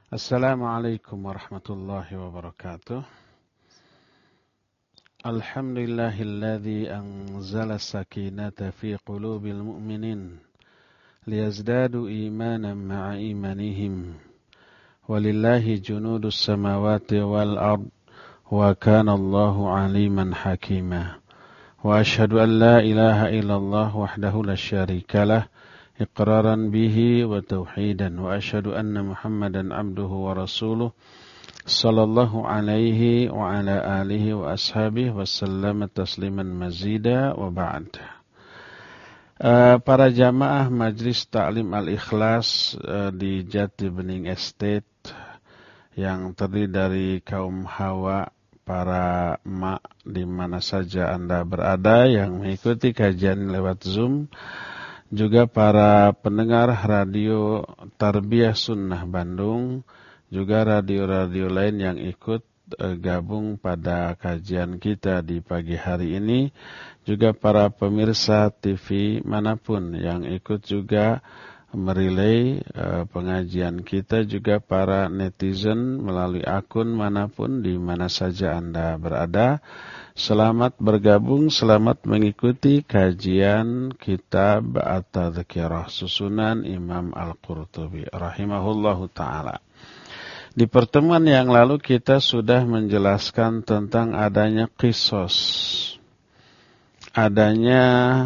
Assalamualaikum warahmatullahi wabarakatuh. Alhamdulillahilladzi anzala sakinata fi qulubil mu'minin liyazdadu imanan ma'a imanihim. Walillahi junudus samawati wal ard wa kana Allahu aliman hakima. Wa ashhadu an la ilaha illallah wahdahu la syarikalah iqraran bihi wa tauhidan wa asyhadu anna Muhammadan abduhu wa rasuluh sallallahu alaihi wa ala alihi wa ashabihi wa sallama tasliman mazida wa ba'd. Para jamaah Majlis Ta'lim Al-Ikhlas di Jati Bening Estate yang terdiri dari kaum hawa, para emak di mana saja Anda berada yang mengikuti kajian lewat Zoom, juga para pendengar radio Tarbiyah Sunnah Bandung, juga radio-radio lain yang ikut gabung pada kajian kita di pagi hari ini, juga para pemirsa TV manapun yang ikut juga merelay pengajian kita, juga para netizen melalui akun manapun di mana saja Anda berada. Selamat bergabung, selamat mengikuti kajian kitab At-Tadhkirah susunan Imam Al-Qurtubi rahimahullahu ta'ala. Di pertemuan yang lalu kita sudah menjelaskan tentang adanya qisas, adanya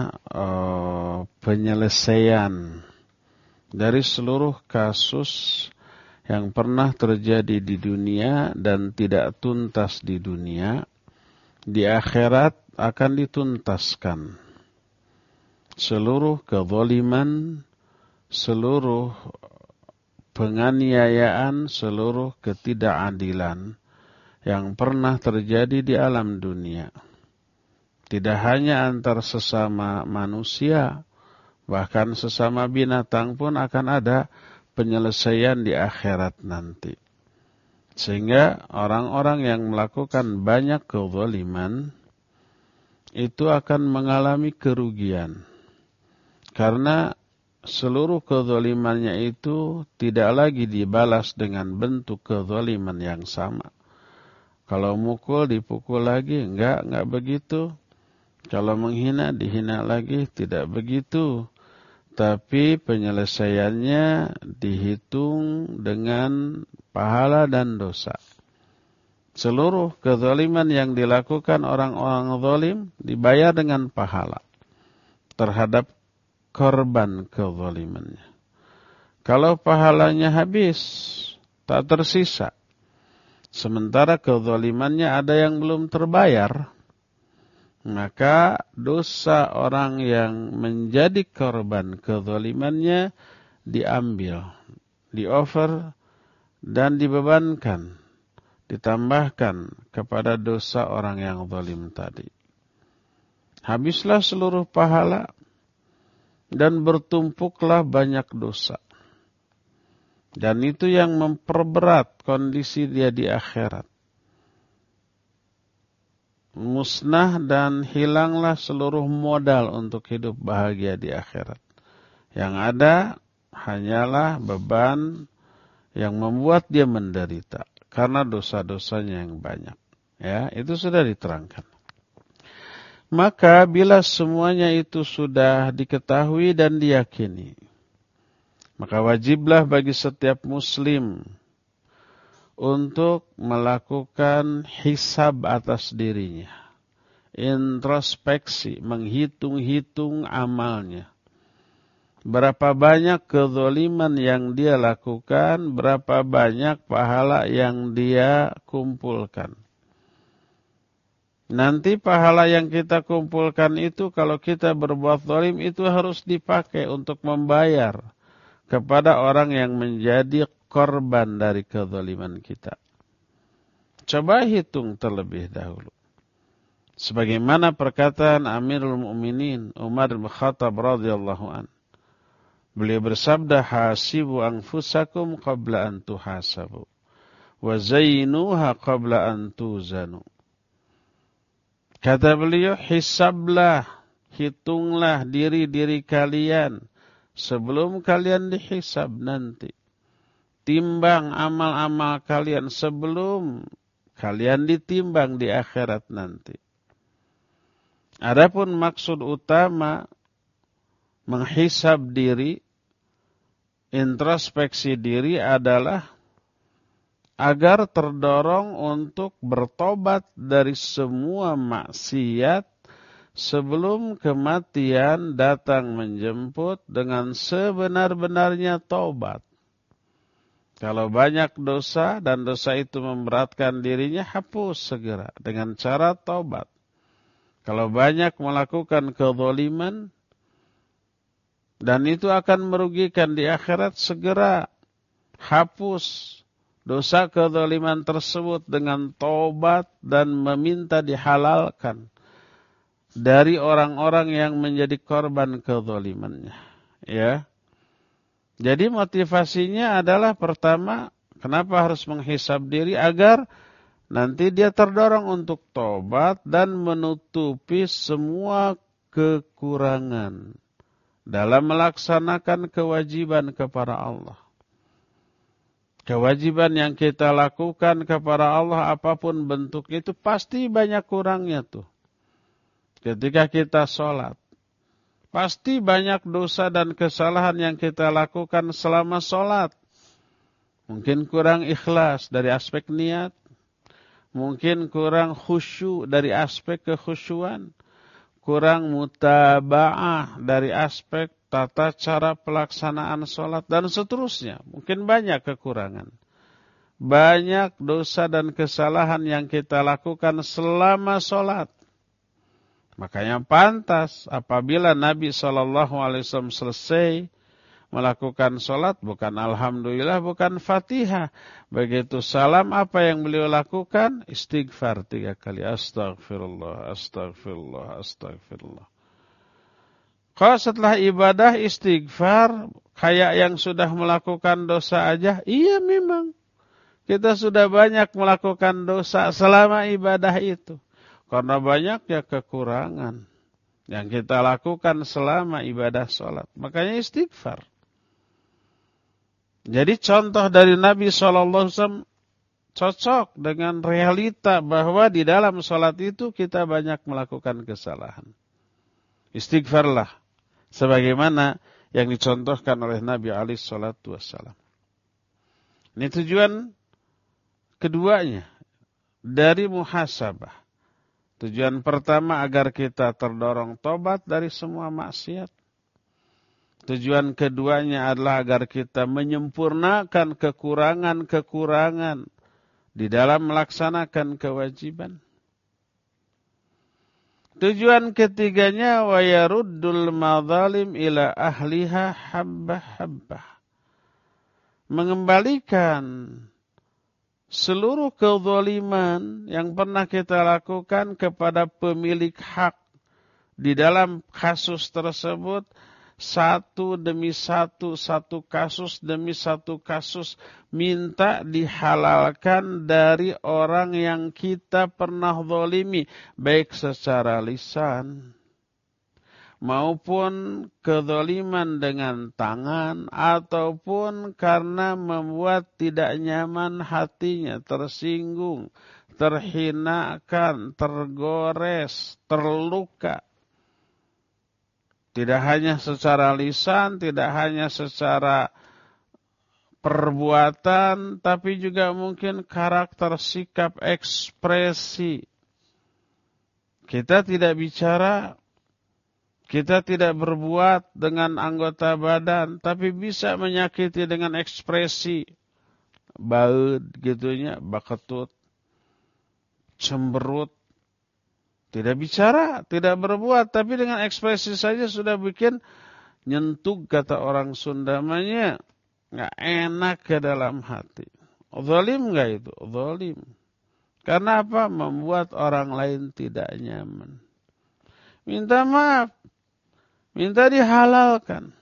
penyelesaian dari seluruh kasus yang pernah terjadi di dunia dan tidak tuntas di dunia. Di akhirat akan dituntaskan seluruh kezaliman, seluruh penganiayaan, seluruh ketidakadilan yang pernah terjadi di alam dunia. Tidak hanya antar sesama manusia, bahkan sesama binatang pun akan ada penyelesaian di akhirat nanti. Sehingga orang-orang yang melakukan banyak kezaliman itu akan mengalami kerugian. Karena seluruh kezalimannya itu tidak lagi dibalas dengan bentuk kezaliman yang sama. Kalau mukul dipukul lagi, enggak begitu. Kalau menghina dihina lagi, tidak begitu. Tapi penyelesaiannya dihitung dengan pahala dan dosa. Seluruh kezaliman yang dilakukan orang-orang zalim dibayar dengan pahala terhadap korban kezalimannya. Kalau pahalanya habis, tak tersisa. Sementara kezalimannya ada yang belum terbayar, maka dosa orang yang menjadi korban kezalimannya diambil, di-over dan dibebankan, ditambahkan kepada dosa orang yang zalim tadi. Habislah seluruh pahala dan bertumpuklah banyak dosa. Dan itu yang memperberat kondisi dia di akhirat. Musnah dan hilanglah seluruh modal untuk hidup bahagia di akhirat. Yang ada hanyalah beban yang membuat dia menderita karena dosa-dosanya yang banyak. Ya, itu sudah diterangkan. Maka bila semuanya itu sudah diketahui dan diyakini, maka wajiblah bagi setiap muslim untuk melakukan hisab atas dirinya, introspeksi, menghitung-hitung amalnya. Berapa banyak kezaliman yang dia lakukan, berapa banyak pahala yang dia kumpulkan. Nanti pahala yang kita kumpulkan itu kalau kita berbuat zalim itu harus dipakai untuk membayar kepada orang yang menjadi korban dari kezaliman kita. Coba hitung terlebih dahulu. Sebagaimana perkataan Amirul Mukminin Umar bin Khattab radhiyallahu an. Beliau bersabda, hasibu anfusakum qabla an tuhasabu wa zainuha qabla an tuzanu. Kata beliau, hisablah, hitunglah diri-diri kalian sebelum kalian dihisab nanti. timbang amal-amal kalian sebelum kalian ditimbang di akhirat nanti. Adapun maksud utama menghisab diri, introspeksi diri adalah agar terdorong untuk bertobat dari semua maksiat sebelum kematian datang menjemput dengan sebenar-benarnya taubat. Kalau banyak dosa dan dosa itu memberatkan dirinya, hapus segera dengan cara taubat. Kalau banyak melakukan kezaliman dan itu akan merugikan di akhirat, segera hapus dosa kezaliman tersebut dengan taubat dan meminta dihalalkan dari orang-orang yang menjadi korban kezalimannya. Ya. Jadi motivasinya adalah pertama, kenapa harus menghisab diri? Agar nanti dia terdorong untuk taubat dan menutupi semua kekurangan dalam melaksanakan kewajiban kepada Allah. Kewajiban yang kita lakukan kepada Allah apapun bentuk itu pasti banyak kurangnya tuh. Ketika kita sholat, pasti banyak dosa dan kesalahan yang kita lakukan selama sholat. Mungkin kurang ikhlas dari aspek niat. Mungkin kurang khusyuk dari aspek kekhusyuan. Kurang mutaba'ah dari aspek tata cara pelaksanaan sholat dan seterusnya. Mungkin banyak kekurangan. Banyak dosa dan kesalahan yang kita lakukan selama sholat. Makanya pantas apabila Nabi SAW selesai melakukan sholat, bukan alhamdulillah, bukan fatihah. Begitu salam, apa yang beliau lakukan? Istighfar 3 kali. Astagfirullah, astagfirullah, astagfirullah. Kalau setelah ibadah istighfar, kayak yang sudah melakukan dosa aja, iya memang. Kita sudah banyak melakukan dosa selama ibadah itu. Karena banyaknya kekurangan yang kita lakukan selama ibadah sholat. Makanya istighfar. Jadi contoh dari Nabi SAW cocok dengan realita bahwa di dalam sholat itu kita banyak melakukan kesalahan. Istighfarlah. Sebagaimana yang dicontohkan oleh Nabi SAW. Ini tujuan keduanya dari muhasabah. Tujuan pertama agar kita terdorong tobat dari semua maksiat. Tujuan keduanya adalah agar kita menyempurnakan kekurangan-kekurangan di dalam melaksanakan kewajiban. Tujuan ketiganya wa yaruddul madzalim ila ahliha habbah-habbah. Mengembalikan seluruh kezaliman yang pernah kita lakukan kepada pemilik hak di dalam kasus tersebut, satu demi satu, satu kasus demi satu kasus, minta dihalalkan dari orang yang kita pernah zalimi, baik secara lisan maupun kezaliman dengan tangan, ataupun karena membuat tidak nyaman hatinya, tersinggung, terhinakan, tergores, terluka. Tidak hanya secara lisan, tidak hanya secara perbuatan, tapi juga mungkin karakter, sikap, ekspresi. Kita tidak bicara, kita tidak berbuat dengan anggota badan, tapi bisa menyakiti dengan ekspresi. Baud gitunya, baketut, cemberut. Tidak bicara, tidak berbuat, tapi dengan ekspresi saja sudah bikin nyentuh, kata orang Sundamanya, nggak enak ke dalam hati. Zalim nggak itu? Zalim. Karena apa? Membuat orang lain tidak nyaman. Minta maaf, minta dihalalkan.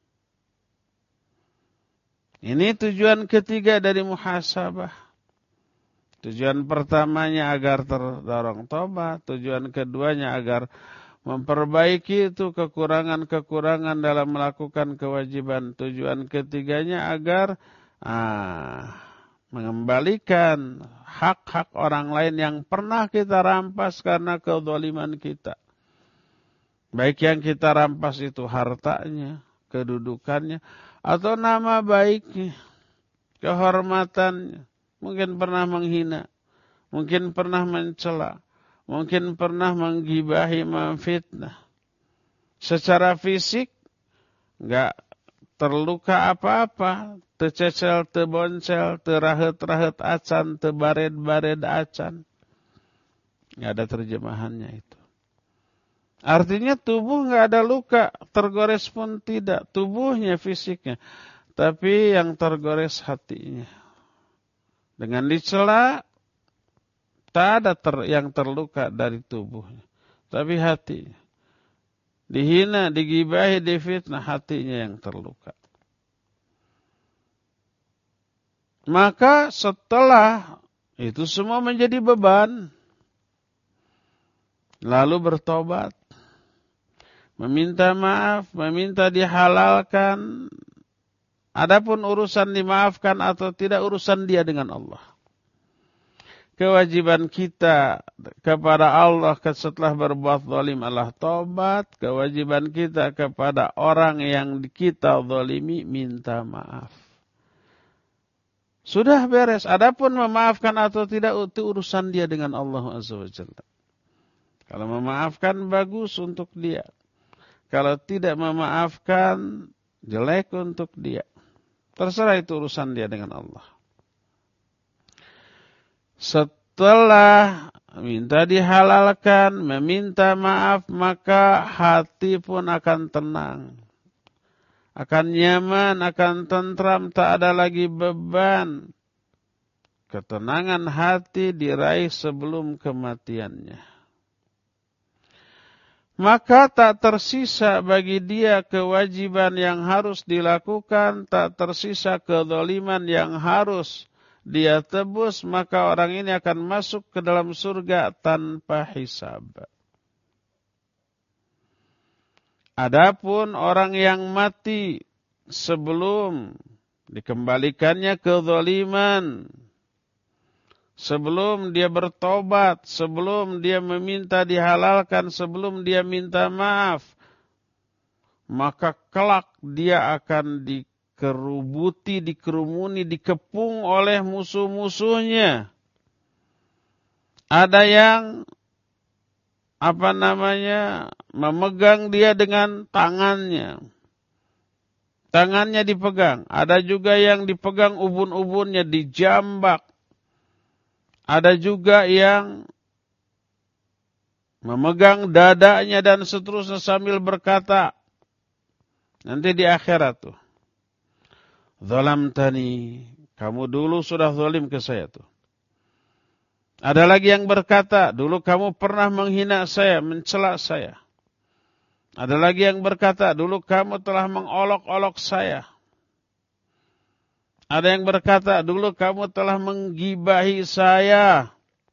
Ini tujuan ketiga dari muhasabah. Tujuan pertamanya agar terdorong tobat. Tujuan keduanya agar memperbaiki itu kekurangan-kekurangan dalam melakukan kewajiban. Tujuan ketiganya agar mengembalikan hak-hak orang lain yang pernah kita rampas karena kezaliman kita. Baik yang kita rampas itu hartanya, kedudukannya, atau nama baiknya, kehormatannya. Mungkin pernah menghina, mungkin pernah mencela, mungkin pernah menggibahi, memfitnah. Secara fisik enggak terluka apa-apa, tececel, teboncel, terahet-rahet acan, tebared-bared acan. Enggak ada terjemahannya itu. Artinya tubuh enggak ada luka, tergores pun tidak, tubuhnya, fisiknya. Tapi yang tergores hatinya. Dengan dicela, tak ada yang terluka dari tubuhnya. Tapi hatinya. Dihina, digibahi, difitnah, hatinya yang terluka. Maka setelah itu semua menjadi beban, lalu bertobat, meminta maaf, meminta dihalalkan. Adapun urusan dimaafkan atau tidak, urusan dia dengan Allah. Kewajiban kita kepada Allah setelah berbuat zalim adalah tobat. Kewajiban kita kepada orang yang kita zalimi minta maaf. Sudah beres. Adapun memaafkan atau tidak itu urusan dia dengan Allah Azza wa Jalla. Kalau memaafkan bagus untuk dia. Kalau tidak memaafkan jelek untuk dia. Terserah itu urusan dia dengan Allah. Setelah minta dihalalkan, meminta maaf, maka hati pun akan tenang. Akan nyaman, akan tentram, tak ada lagi beban. Ketenangan hati diraih sebelum kematiannya. Maka tak tersisa bagi dia kewajiban yang harus dilakukan, tak tersisa kezaliman yang harus dia tebus, maka orang ini akan masuk ke dalam surga tanpa hisab. Adapun orang yang mati sebelum dikembalikannya kezaliman, sebelum dia bertobat, sebelum dia meminta dihalalkan, sebelum dia minta maaf, maka kelak dia akan dikerubuti, dikerumuni, dikepung oleh musuh-musuhnya. Ada yang memegang dia dengan tangannya. Tangannya dipegang. Ada juga yang dipegang ubun-ubunnya, dijambak. Ada juga yang memegang dadanya dan seterusnya sambil berkata, nanti di akhirat tuh, zalamtani, kamu dulu sudah zalim ke saya tuh. Ada lagi yang berkata, dulu kamu pernah menghina saya, mencela saya. Ada lagi yang berkata, dulu kamu telah mengolok-olok saya. Ada yang berkata, dulu kamu telah menggibahi saya.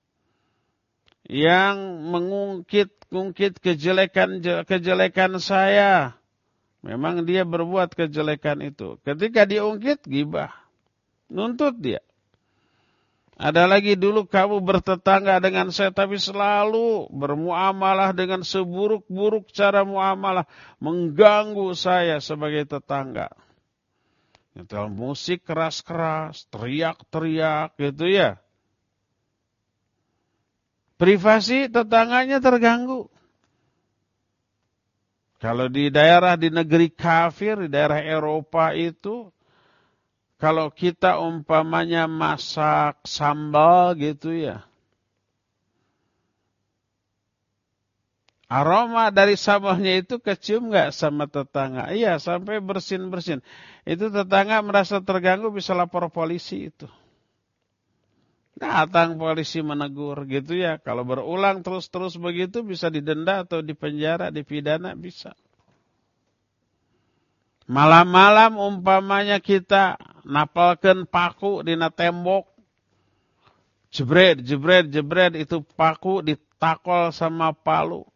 Yang mengungkit kejelekan saya. Memang dia berbuat kejelekan itu. Ketika diungkit, gibah. Nuntut dia. Ada lagi, dulu kamu bertetangga dengan saya, tapi selalu bermuamalah dengan seburuk-buruk cara muamalah. Mengganggu saya sebagai tetangga. Nyetel musik keras-keras, teriak-teriak gitu ya. Privasi tetangganya terganggu. Kalau di negeri kafir, di daerah Eropa itu, kalau kita umpamanya masak sambal gitu ya. Aroma dari sambalnya itu kecium nggak sama tetangga? Iya, sampai bersin-bersin. Itu tetangga merasa terganggu, bisa lapor polisi itu. Datang polisi menegur gitu ya. Kalau berulang terus-terus begitu bisa didenda atau dipenjara, dipidana bisa. Malam-malam umpamanya kita napalkan paku dina tembok. Jebret itu paku ditakol sama palu.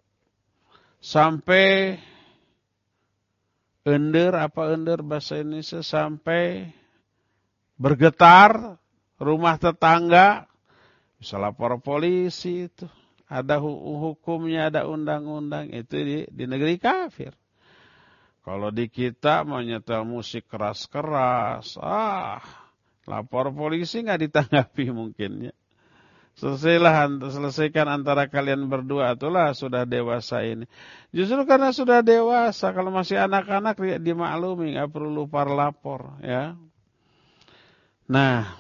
Sampai ender bahasa Indonesia, sampai bergetar, rumah tetangga, bisa lapor polisi itu. Ada hukumnya, ada undang-undang, itu di negeri kafir. Kalau di kita mau nyetel musik keras-keras, lapor polisi nggak ditanggapi mungkinnya. Selesaikan antara kalian berdua, itulah sudah dewasa ini. Justru karena sudah dewasa, kalau masih anak-anak dimaklumi, nggak perlu lapor, ya. Nah,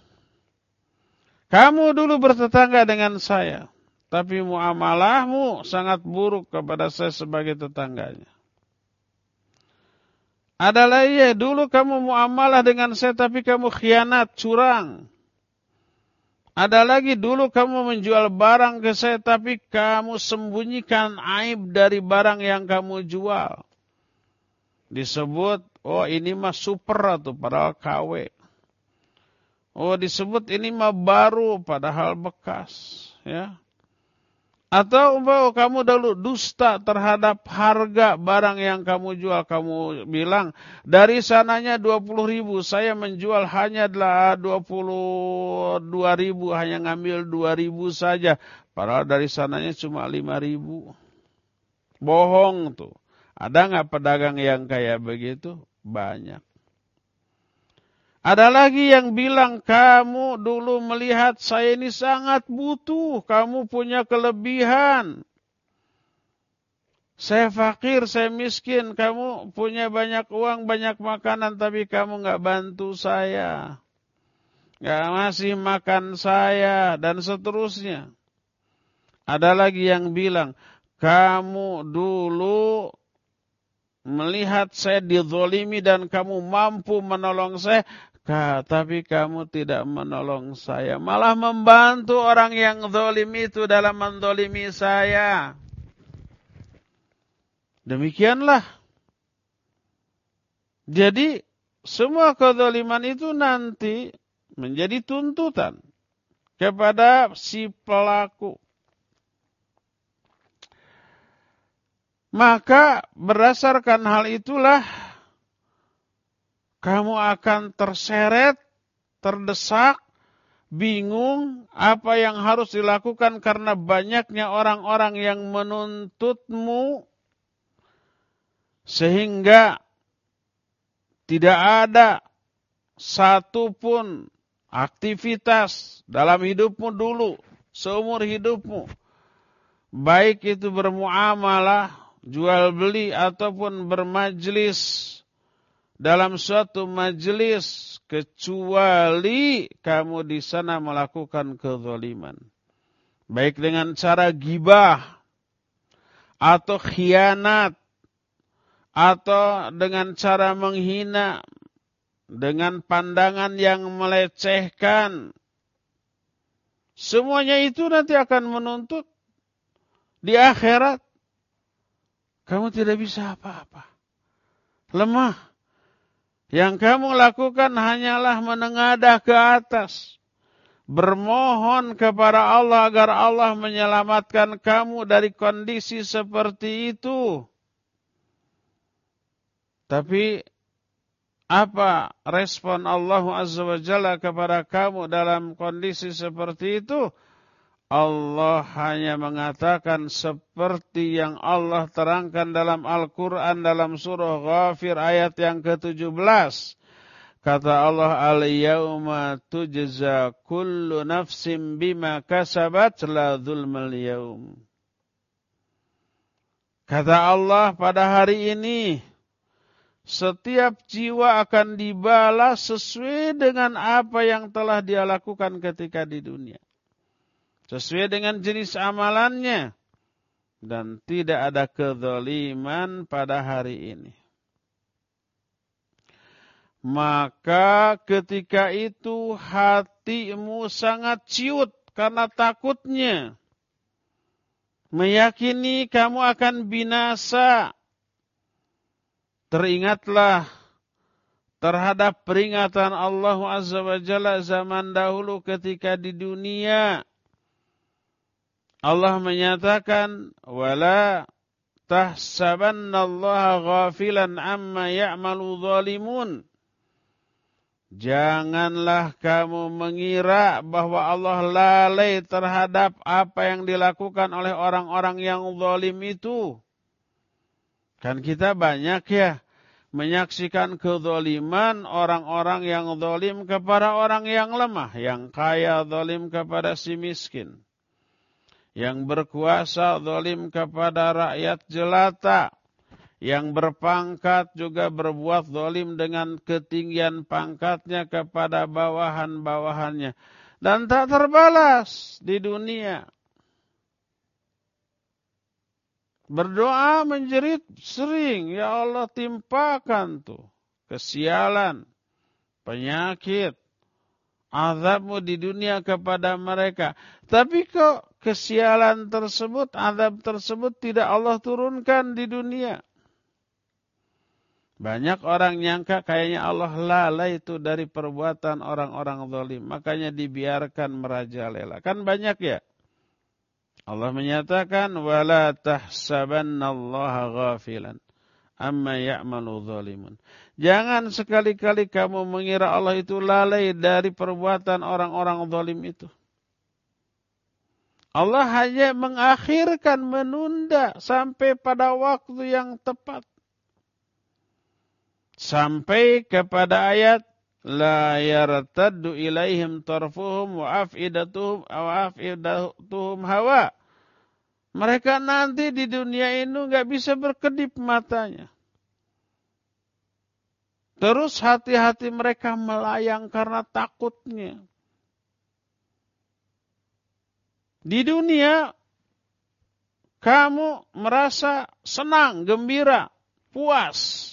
kamu dulu bertetangga dengan saya, tapi muamalahmu sangat buruk kepada saya sebagai tetangganya. Adalah dulu kamu muamalah dengan saya, tapi kamu khianat, curang. Ada lagi, dulu kamu menjual barang ke saya, tapi kamu sembunyikan aib dari barang yang kamu jual. Disebut, ini mah super tuh, padahal KW. Disebut ini mah baru, padahal bekas. Ya. Atau kamu dulu dusta terhadap harga barang yang kamu jual. Kamu bilang, dari sananya 20.000, saya menjual hanya 22.000, hanya ngambil 2.000 saja. Padahal dari sananya cuma 5.000. Bohong tuh. Ada nggak pedagang yang kayak begitu? Banyak. Ada lagi yang bilang, kamu dulu melihat saya ini sangat butuh, kamu punya kelebihan. Saya fakir, saya miskin, kamu punya banyak uang, banyak makanan, tapi kamu nggak bantu saya. Nggak ngasih makan saya, dan seterusnya. Ada lagi yang bilang, kamu dulu melihat saya dizolimi dan kamu mampu menolong saya, tapi kamu tidak menolong saya. Malah membantu orang yang zalim itu dalam menzalimi saya. Demikianlah. Jadi, semua kezaliman itu nanti menjadi tuntutan kepada si pelaku. Maka berdasarkan hal itulah kamu akan terseret, terdesak, bingung apa yang harus dilakukan karena banyaknya orang-orang yang menuntutmu, sehingga tidak ada satupun aktivitas dalam hidupmu dulu, seumur hidupmu, baik itu bermuamalah, jual beli ataupun bermajlis, dalam suatu majelis, kecuali kamu di sana melakukan kezaliman. Baik dengan cara gibah, atau khianat, atau dengan cara menghina, dengan pandangan yang melecehkan. Semuanya itu nanti akan menuntut di akhirat. Kamu tidak bisa apa-apa. Lemah. Yang kamu lakukan hanyalah menengadah ke atas. Bermohon kepada Allah agar Allah menyelamatkan kamu dari kondisi seperti itu. Tapi apa respon Allah Azza wa Jalla kepada kamu dalam kondisi seperti itu? Allah hanya mengatakan seperti yang Allah terangkan dalam Al-Quran dalam surah Ghafir ayat yang ke-17. Kata Allah, al-yawma tujza kullu nafsin bima kasabat la zulmal yawm. Kata Allah, pada hari ini setiap jiwa akan dibalas sesuai dengan apa yang telah dia lakukan ketika di dunia. Sesuai dengan jenis amalannya. Dan tidak ada kezaliman pada hari ini. Maka ketika itu hatimu sangat ciut karena takutnya. Meyakini kamu akan binasa. Teringatlah terhadap peringatan Allah Azza wa Jalla zaman dahulu ketika di dunia. Allah menyatakan, wala tahsabannallaha ghafilan amma ya'malu zalimun. Janganlah kamu mengira bahwa Allah lalai terhadap apa yang dilakukan oleh orang-orang yang zalim itu. Kan kita banyak ya menyaksikan kezaliman orang-orang yang zalim kepada orang yang lemah. Yang kaya zalim kepada si miskin. Yang berkuasa zalim kepada rakyat jelata. Yang berpangkat juga berbuat zalim dengan ketinggian pangkatnya kepada bawahan-bawahannya. Dan tak terbalas di dunia. Berdoa menjerit sering, ya Allah timpakan tuh kesialan, penyakit, azabmu di dunia kepada mereka. Tapi kok kesialan tersebut, azab tersebut tidak Allah turunkan di dunia. Banyak orang nyangka kayaknya Allah lalai itu dari perbuatan orang-orang zalim. Makanya dibiarkan merajalela. Kan banyak ya. Allah menyatakan, وَلَا تَحْسَبَنَّ اللَّهَ غَافِلًا أَمَّا يَعْمَلُ ظَالِمٌ. Jangan sekali-kali kamu mengira Allah itu lalai dari perbuatan orang-orang zalim itu. Allah hanya mengakhirkan, menunda sampai pada waktu yang tepat. Sampai kepada ayat la yartaddu ilaihim tarfuhum wa afidatuhum hawa. Mereka nanti di dunia ini enggak bisa berkedip matanya. Terus hati-hati mereka melayang karena takutnya. Di dunia kamu merasa senang, gembira, puas.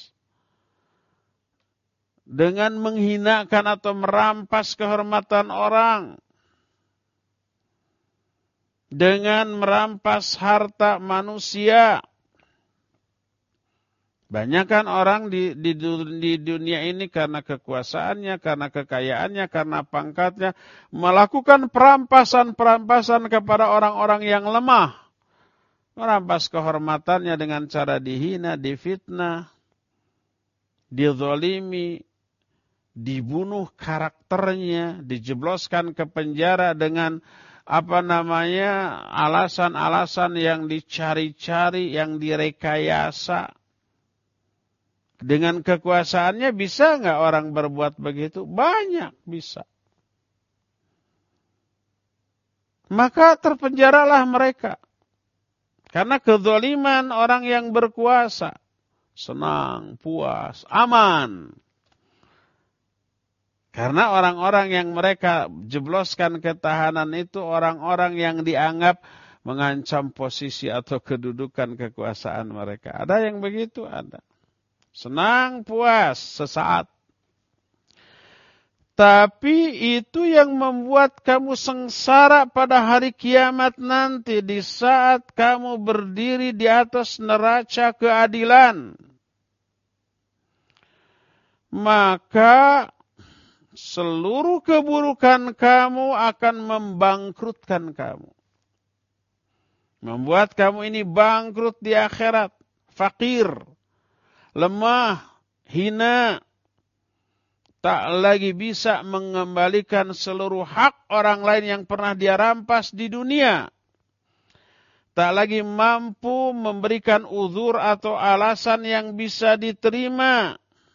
Dengan menghinakan atau merampas kehormatan orang. Dengan merampas harta manusia. Banyak kan orang di dunia ini karena kekuasaannya, karena kekayaannya, karena pangkatnya. Melakukan perampasan-perampasan kepada orang-orang yang lemah. Merampas kehormatannya dengan cara dihina, difitnah, dizalimi, dibunuh karakternya, dijebloskan ke penjara dengan alasan-alasan yang dicari-cari, yang direkayasa. Dengan kekuasaannya bisa nggak orang berbuat begitu? Banyak bisa. Maka terpenjaralah mereka. Karena kezaliman orang yang berkuasa. Senang, puas, aman. Karena orang-orang yang mereka jebloskan ketahanan itu orang-orang yang dianggap mengancam posisi atau kedudukan kekuasaan mereka. Ada yang begitu? Ada. Senang, puas, sesaat. Tapi itu yang membuat kamu sengsara pada hari kiamat nanti. Di saat kamu berdiri di atas neraca keadilan. Maka seluruh keburukan kamu akan membangkrutkan kamu. Membuat kamu ini bangkrut di akhirat. Fakir. Lemah. Hina. Tak lagi bisa mengembalikan seluruh hak orang lain yang pernah dia rampas di dunia. Tak lagi mampu memberikan uzur atau alasan yang bisa diterima.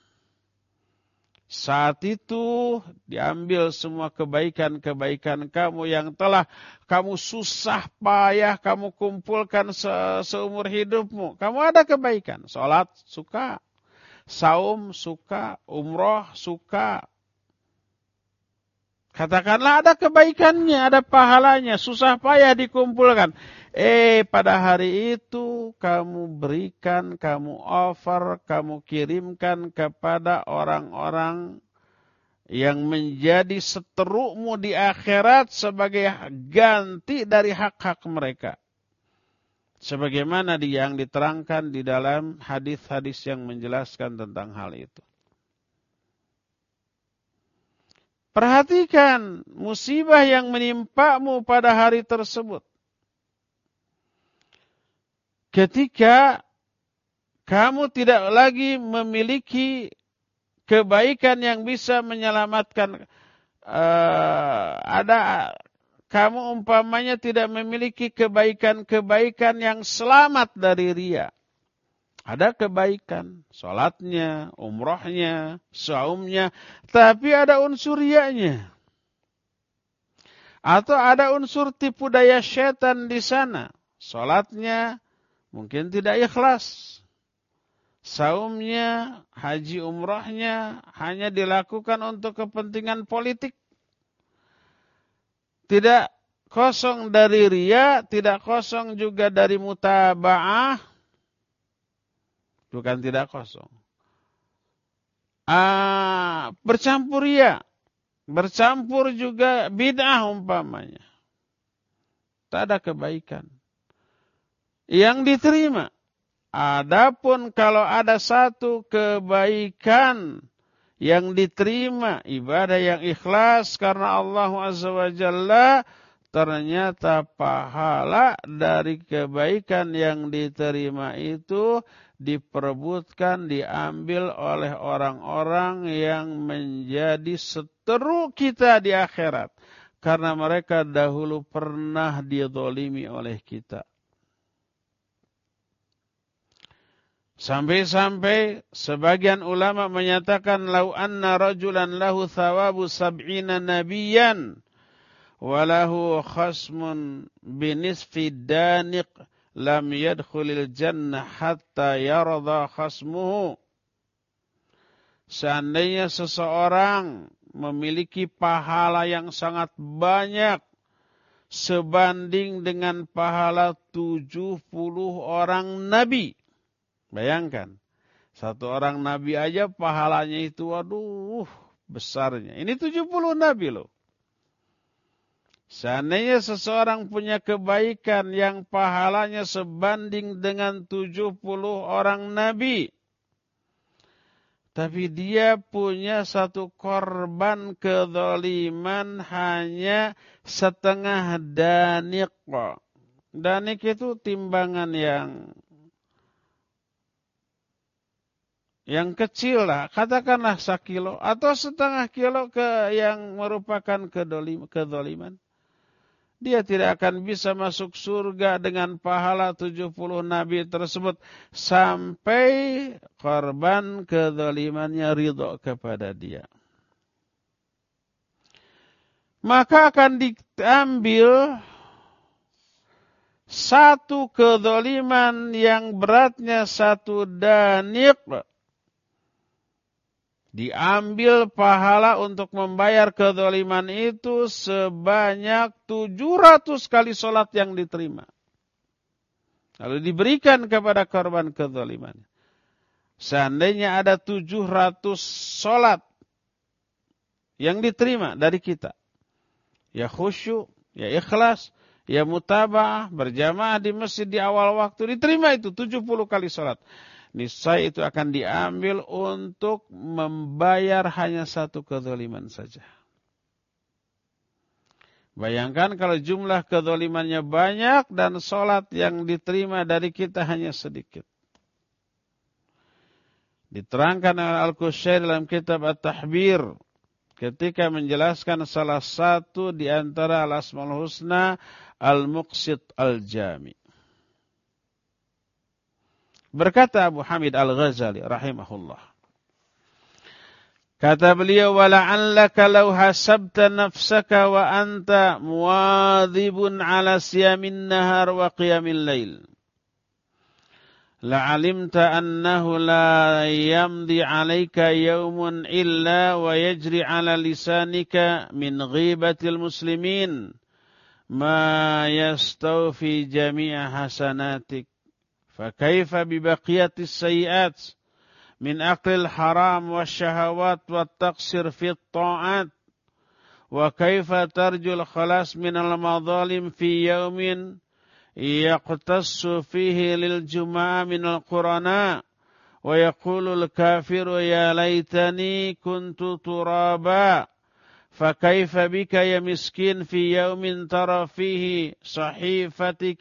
Saat itu diambil semua kebaikan-kebaikan kamu yang telah kamu susah payah kamu kumpulkan seumur hidupmu. Kamu ada kebaikan. Salat suka. Saum suka. Umroh suka. Katakanlah ada kebaikannya, ada pahalanya. Susah payah dikumpulkan. Pada hari itu kamu berikan, kamu offer, kamu kirimkan kepada orang-orang yang menjadi seterukmu di akhirat sebagai ganti dari hak-hak mereka. Sebagaimana yang diterangkan di dalam hadis-hadis yang menjelaskan tentang hal itu. Perhatikan musibah yang menimpamu pada hari tersebut. Ketika kamu tidak lagi memiliki kebaikan yang bisa menyelamatkan. Ada kamu umpamanya tidak memiliki kebaikan-kebaikan yang selamat dari riya. Ada kebaikan, sholatnya, umrohnya, saumnya, tapi ada unsur riyanya. Atau ada unsur tipu daya syaitan di sana. Sholatnya mungkin tidak ikhlas. Saumnya, haji umrohnya hanya dilakukan untuk kepentingan politik. Tidak kosong dari riya, tidak kosong juga dari mutaba'ah. Bukan tidak kosong. Bercampur riya. Bercampur juga bid'ah umpamanya. Tak ada kebaikan yang diterima. Adapun kalau ada satu kebaikan yang diterima, ibadah yang ikhlas karena Allah Azza wa Jalla, ternyata pahala dari kebaikan yang diterima itu diperebutkan, diambil oleh orang-orang yang menjadi seteru kita di akhirat. Karena mereka dahulu pernah dizalimi oleh kita. Sampai-sampai sebagian ulama menyatakan lau anna rajulan lahu thawabu sab'ina nabiyan walahu khasmun binisfi daniq lam yadkhulil jannah hatta yarda khasmuhu. Seandainya seseorang memiliki pahala yang sangat banyak sebanding dengan pahala 70 orang nabi. Bayangkan, satu orang nabi aja pahalanya itu, waduh, besarnya. Ini 70 nabi loh. Seandainya seseorang punya kebaikan yang pahalanya sebanding dengan 70 orang nabi, tapi dia punya satu korban kezaliman hanya setengah danik. Danik itu timbangan yang kecil lah, katakanlah 1 kilo atau setengah kilo yang merupakan kezaliman. Dia tidak akan bisa masuk surga dengan pahala 70 nabi tersebut sampai korban kezalimannya ridho kepada dia. Maka akan diambil satu kezaliman yang beratnya 1 danik. Diambil pahala untuk membayar kezaliman itu sebanyak 700 kali sholat yang diterima. Lalu diberikan kepada korban kezaliman. Seandainya ada 700 sholat yang diterima dari kita. Ya khusyuk, ya ikhlas, ya mutaba'ah, berjamaah di masjid di awal waktu. Diterima itu 70 kali sholat. Niscaya itu akan diambil untuk membayar hanya 1 kezaliman saja. Bayangkan kalau jumlah kezalimannya banyak dan sholat yang diterima dari kita hanya sedikit. Diterangkan oleh Al-Qushairi dalam kitab At-Tahbir ketika menjelaskan salah satu di antara Al-Asmaul Husna, Al-Muqsit Al-Jami. Berkata Abu Hamid Al-Ghazali rahimahullah. Kata beliau, wala'allaka law hasabta nafsaka wa anta muwadhibun ala siyamin nahar wa qiyamil lail. La'alimta annahu la yamdi alayka yawmun illa wa yajri ala lisanika min ghibatil muslimin ma yastawfi jami'a hasanatik. فكيف ببقية السيئات من أكل الحرام والشهوات والتقصير في الطاعات وكيف ترجو الخلاص من المظالم في يوم يقتص فيه للجماعة من القرناء ويقول الكافر يا ليتني كنت ترابا فكيف بك يا مسكين في يوم ترى فيه صحيفتك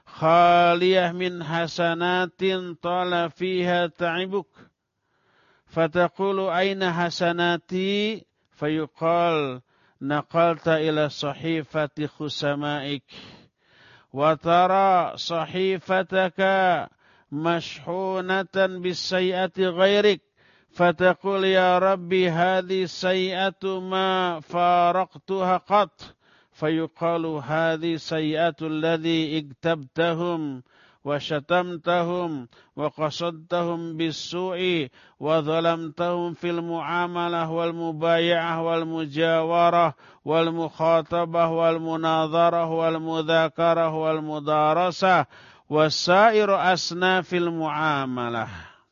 خالية من حسنات طال فيها تعبك Fataqulu aina hasanati fayuqal naqalta ila sahifati khusamaik wa tara sahifataka mashhunatan bisayyiati ghairik fataqul ya rabbi hadhi sayyiatu ma faraqtuha qat fayuqalu hadhi sayyiatu alladhi iktabtahum wa syatamtahum wa qasadtahum bis-su'i wa zalamtahum fil muamalah wal mubaya'ah wal mujawarah wal mukhatabah wal munadharah wal mudzakarah wal mudarasah wasairu asnafil muamalah.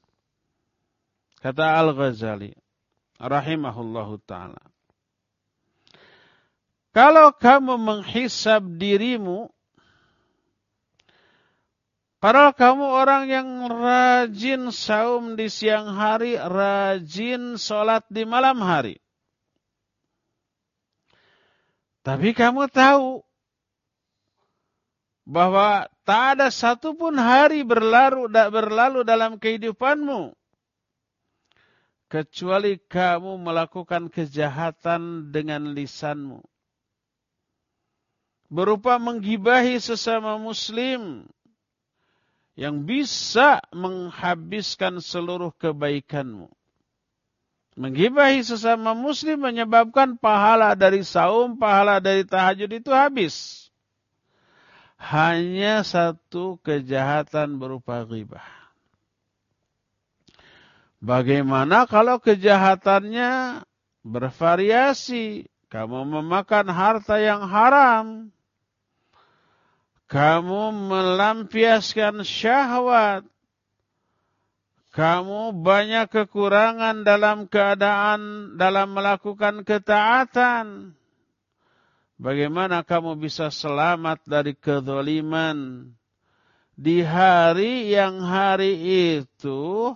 Kata Al-Ghazali rahimahullahu ta'ala, kalau kamu menghisab dirimu, padahal kamu orang yang rajin saum di siang hari, rajin sholat di malam hari. Tapi kamu tahu bahwa tak ada satupun hari berlalu dalam kehidupanmu kecuali kamu melakukan kejahatan dengan lisanmu. Berupa menggibahi sesama muslim yang bisa menghabiskan seluruh kebaikanmu. Menggibahi sesama muslim menyebabkan pahala dari saum, pahala dari tahajud itu habis. Hanya satu kejahatan berupa ghibah. Bagaimana kalau kejahatannya bervariasi? Kamu memakan harta yang haram. Kamu melampiaskan syahwat. Kamu banyak kekurangan dalam melakukan ketaatan. Bagaimana kamu bisa selamat dari kezaliman di hari yang hari itu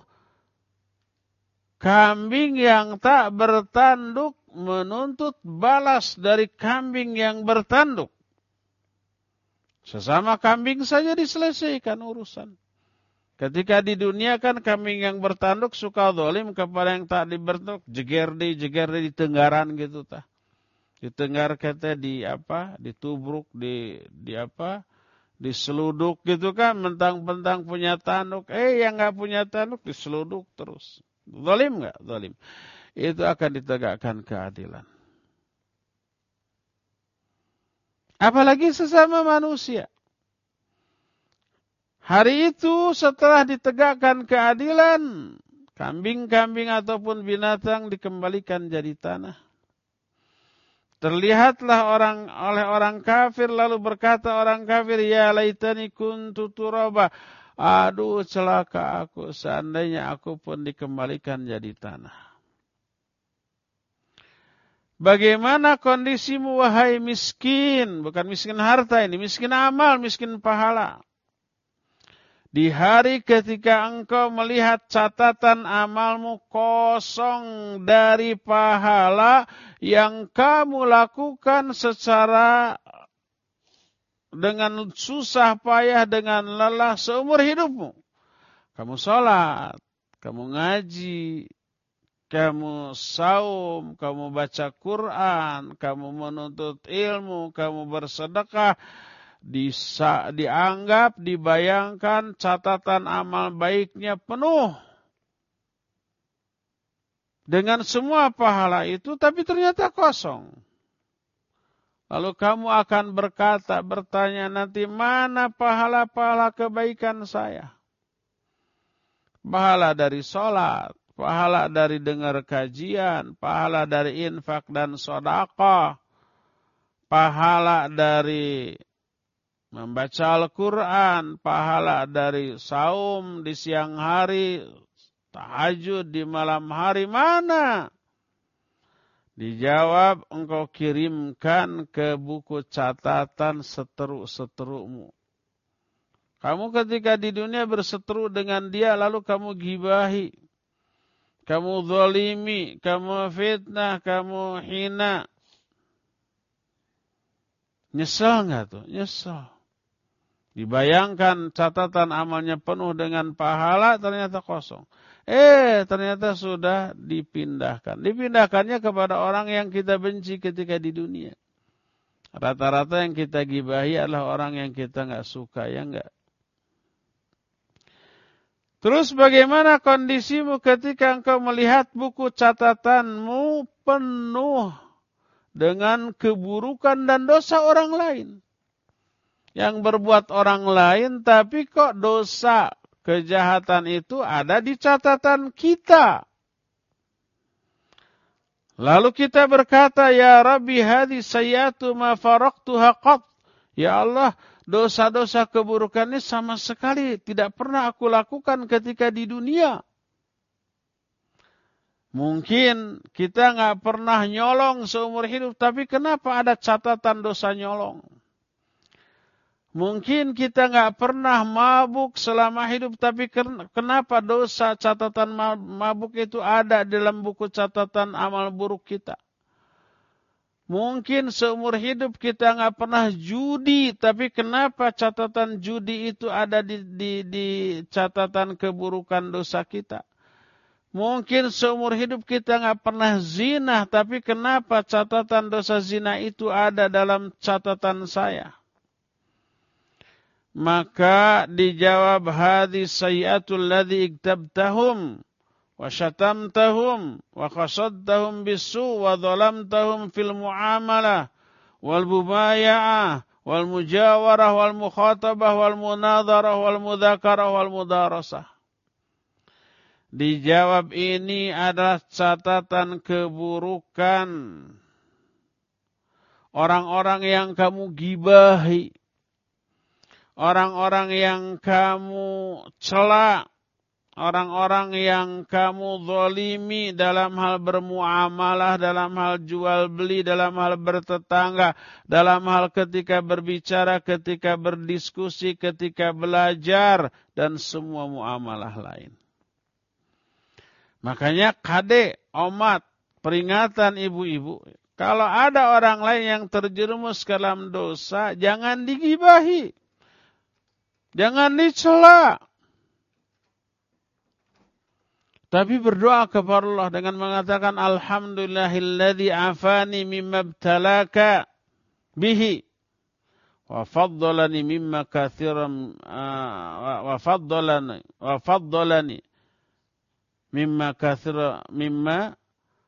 kambing yang tak bertanduk menuntut balas dari kambing yang bertanduk. Sesama kambing saja diselesaikan urusan. Ketika di dunia kan kambing yang bertanduk suka zalim kepada yang tak bertanduk, jeger di tenggaran gitu tah. Ditenggar kata ditubruk, diseluduk gitu kan, mentang-mentang punya tanduk, yang enggak punya tanduk diseluduk terus. Zalim enggak? Zalim. Itu akan ditegakkan keadilan. Apalagi sesama manusia. Hari itu setelah ditegakkan keadilan, kambing-kambing ataupun binatang dikembalikan jadi tanah. Terlihatlah oleh orang kafir, lalu berkata orang kafir, ya laitani kuntu turaba. Aduh celaka aku, seandainya aku pun dikembalikan jadi tanah. Bagaimana kondisimu wahai miskin? Bukan miskin harta ini, miskin amal, miskin pahala. Di hari ketika engkau melihat catatan amalmu kosong dari pahala yang kamu lakukan secara dengan susah payah, dengan lelah seumur hidupmu. Kamu sholat, kamu ngaji, kamu saum, kamu baca Quran, kamu menuntut ilmu, kamu bersedekah. Dianggap, dibayangkan catatan amal baiknya penuh dengan semua pahala itu, tapi ternyata kosong. Lalu kamu akan bertanya nanti, mana pahala-pahala kebaikan saya? Pahala dari sholat, pahala dari dengar kajian, pahala dari infak dan sedekah, pahala dari membaca Al-Quran, pahala dari saum di siang hari, tahajud di malam hari, mana? Dijawab, engkau kirimkan ke buku catatan seteruk-seterukmu. Kamu ketika di dunia berseteru dengan dia, lalu kamu gibahi, kamu zalimi, kamu fitnah, kamu hina. Nyesel nggak tuh? Nyesel. Dibayangkan catatan amalnya penuh dengan pahala, ternyata kosong. Ternyata sudah dipindahkan. Dipindahkannya kepada orang yang kita benci ketika di dunia. Rata-rata yang kita gibahi adalah orang yang kita nggak suka, ya nggak? Terus bagaimana kondisimu ketika engkau melihat buku catatanmu penuh dengan keburukan dan dosa orang lain? Yang berbuat orang lain, tapi kok dosa kejahatan itu ada di catatan kita. Lalu kita berkata, Ya Rabbi hadhi sayyatu ma faraqtuha qat. Ya Allah, dosa-dosa keburukan ini sama sekali tidak pernah aku lakukan ketika di dunia. Mungkin kita nggak pernah nyolong seumur hidup, tapi kenapa ada catatan dosa nyolong? Mungkin kita nggak pernah mabuk selama hidup, tapi kenapa dosa catatan mabuk itu ada dalam buku catatan amal buruk kita? Mungkin seumur hidup kita nggak pernah judi, tapi kenapa catatan judi itu ada di catatan keburukan dosa kita? Mungkin seumur hidup kita nggak pernah zina, tapi kenapa catatan dosa zina itu ada dalam catatan saya? Maka dijawab hadis sayyatul ladzi iktabtahum wa syatamtahum wa qasadtahum bisu wa dhalamtahum fil muamalah wal mubaya'ah wal mujawarah wal mukhatabah wal munadharah wal mudzakarah wal mudarasah. Dijawab ini adalah catatan keburukan orang-orang yang kamu gibahi. Orang-orang yang kamu cela, orang-orang yang kamu zalimi dalam hal bermuamalah, dalam hal jual beli, dalam hal bertetangga, dalam hal ketika berbicara, ketika berdiskusi, ketika belajar, dan semua muamalah lain. Makanya kade, omat, peringatan ibu-ibu, kalau ada orang lain yang terjerumus ke dalam dosa, jangan digibahi. Jangan dicela. Tapi berdoa kepada Allah dengan mengatakan alhamdulillahilladzi afani mimma ibtalaka bihi wa faddalani mimma katsiran wa faddalani mimma katsira mimma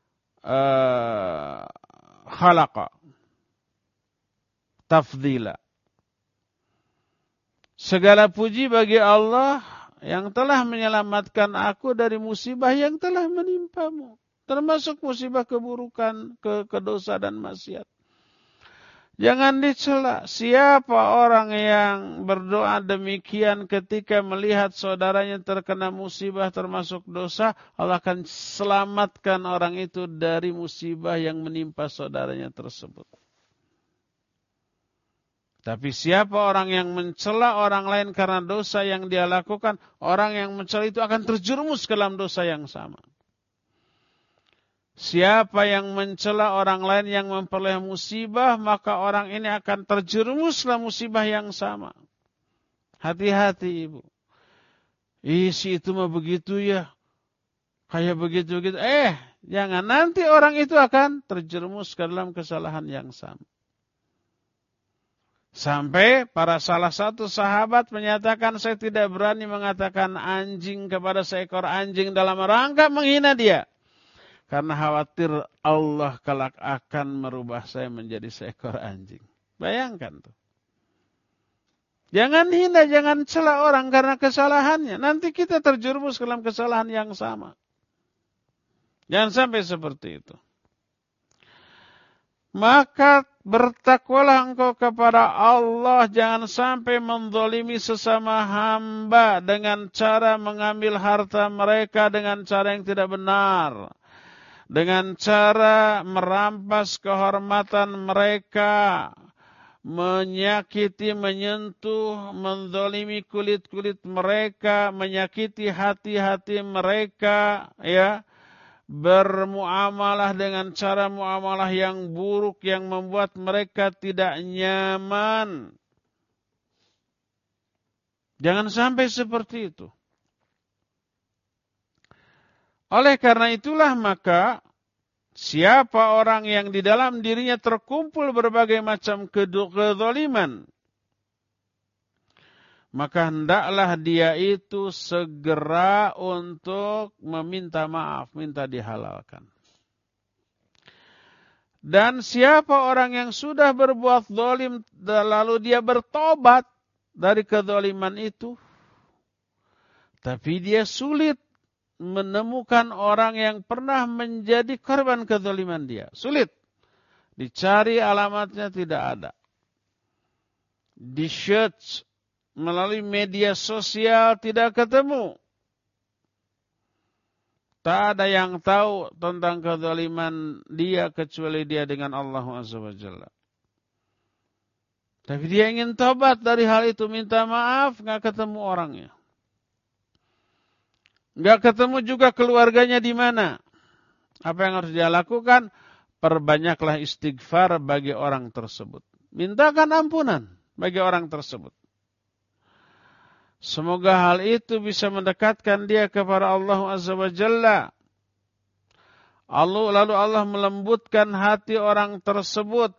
khalaqa tafdila. Segala puji bagi Allah yang telah menyelamatkan aku dari musibah yang telah menimpamu. Termasuk musibah keburukan, kedosa dan maksiat. Jangan dicela. Siapa orang yang berdoa demikian ketika melihat saudaranya terkena musibah termasuk dosa, Allah akan selamatkan orang itu dari musibah yang menimpa saudaranya tersebut. Tapi siapa orang yang mencela orang lain karena dosa yang dia lakukan, orang yang mencela itu akan terjerumus ke dalam dosa yang sama. Siapa yang mencela orang lain yang memperoleh musibah, maka orang ini akan terjerumus dalam musibah yang sama. Hati-hati ibu. Si itu mah begitu ya. Kayak begitu-begitu. Jangan. Nanti orang itu akan terjerumus ke dalam kesalahan yang sama. Sampai para salah satu sahabat menyatakan saya tidak berani mengatakan anjing kepada seekor anjing dalam rangka menghina dia. Karena khawatir Allah kelak akan merubah saya menjadi seekor anjing. Bayangkan tuh. Jangan hina, jangan cela orang karena kesalahannya. Nanti kita terjerumus ke dalam kesalahan yang sama. Jangan sampai seperti itu. Maka bertakwalah engkau kepada Allah, jangan sampai menzalimi sesama hamba dengan cara mengambil harta mereka dengan cara yang tidak benar, dengan cara merampas kehormatan mereka, menyakiti, menyentuh, menzalimi kulit-kulit mereka, menyakiti hati-hati mereka, ya. Bermuamalah dengan cara muamalah yang buruk yang membuat mereka tidak nyaman. Jangan sampai seperti itu. Oleh karena itulah maka siapa orang yang di dalam dirinya terkumpul berbagai macam kezaliman, maka hendaklah dia itu segera untuk meminta maaf, minta dihalalkan. Dan siapa orang yang sudah berbuat zalim lalu dia bertobat dari kezaliman itu, tapi dia sulit menemukan orang yang pernah menjadi korban kezaliman dia. Sulit. Dicari alamatnya tidak ada. Di search melalui media sosial tidak ketemu. Tak ada yang tahu tentang kezaliman dia kecuali dia dengan Allah Azza wa Jalla. Tapi dia ingin tobat dari hal itu, minta maaf, nggak ketemu orangnya. Nggak ketemu juga keluarganya di mana. Apa yang harus dia lakukan? Perbanyaklah istighfar bagi orang tersebut. Mintakan ampunan bagi orang tersebut. Semoga hal itu bisa mendekatkan dia kepada Allah Azza wa Jalla. Lalu Allah melembutkan hati orang tersebut.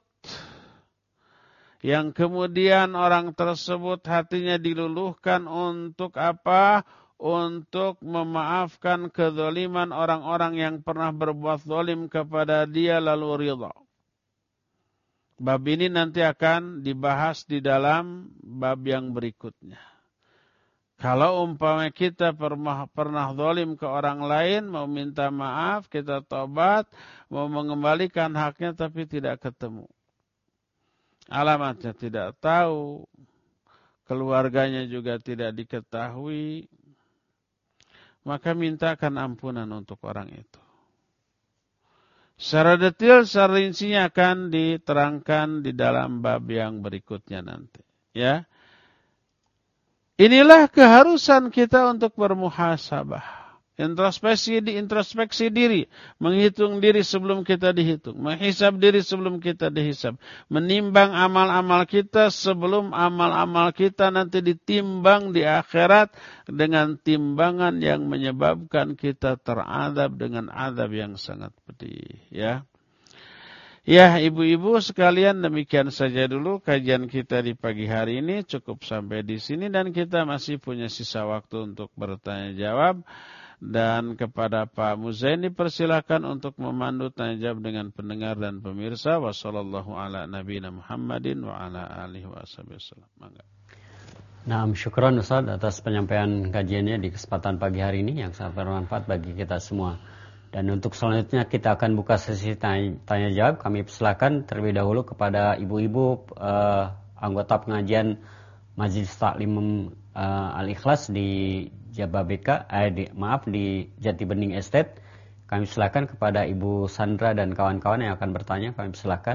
Yang kemudian orang tersebut hatinya diluluhkan untuk apa? Untuk memaafkan kezaliman orang-orang yang pernah berbuat zalim kepada dia lalu ridha. Bab ini nanti akan dibahas di dalam bab yang berikutnya. Kalau umpama kita pernah zalim ke orang lain, mau minta maaf, kita tobat, mau mengembalikan haknya tapi tidak ketemu. Alamatnya tidak tahu, keluarganya juga tidak diketahui, maka mintakan ampunan untuk orang itu. Secara detail, secara rincinya akan diterangkan di dalam bab yang berikutnya nanti. Ya. Inilah keharusan kita untuk bermuhasabah. Introspeksi diri. Menghitung diri sebelum kita dihitung. Menghisab diri sebelum kita dihisab. Menimbang amal-amal kita sebelum amal-amal kita nanti ditimbang di akhirat dengan timbangan yang menyebabkan kita teradab dengan adab yang sangat pedih. Ya. Ya, ibu-ibu sekalian, demikian saja dulu kajian kita di pagi hari ini. Cukup sampai di sini dan kita masih punya sisa waktu untuk bertanya jawab. Dan kepada Pak Muzaini persilakan untuk memandu tanya jawab dengan pendengar dan pemirsa. Wassallallahu ala nabiyina Muhammadin wa ala alihi wasallam. Nah, syukran Ustaz atas penyampaian kajiannya di kesempatan pagi hari ini yang sangat bermanfaat bagi kita semua. Dan untuk selanjutnya kita akan buka sesi tanya jawab. Kami persilakan terlebih dahulu kepada ibu-ibu anggota pengajian Majelis Taklim Al-Ikhlas di Jababeka, di Jati Bening Estate. Kami persilakan kepada Ibu Sandra dan kawan-kawan yang akan bertanya. Kami persilakan.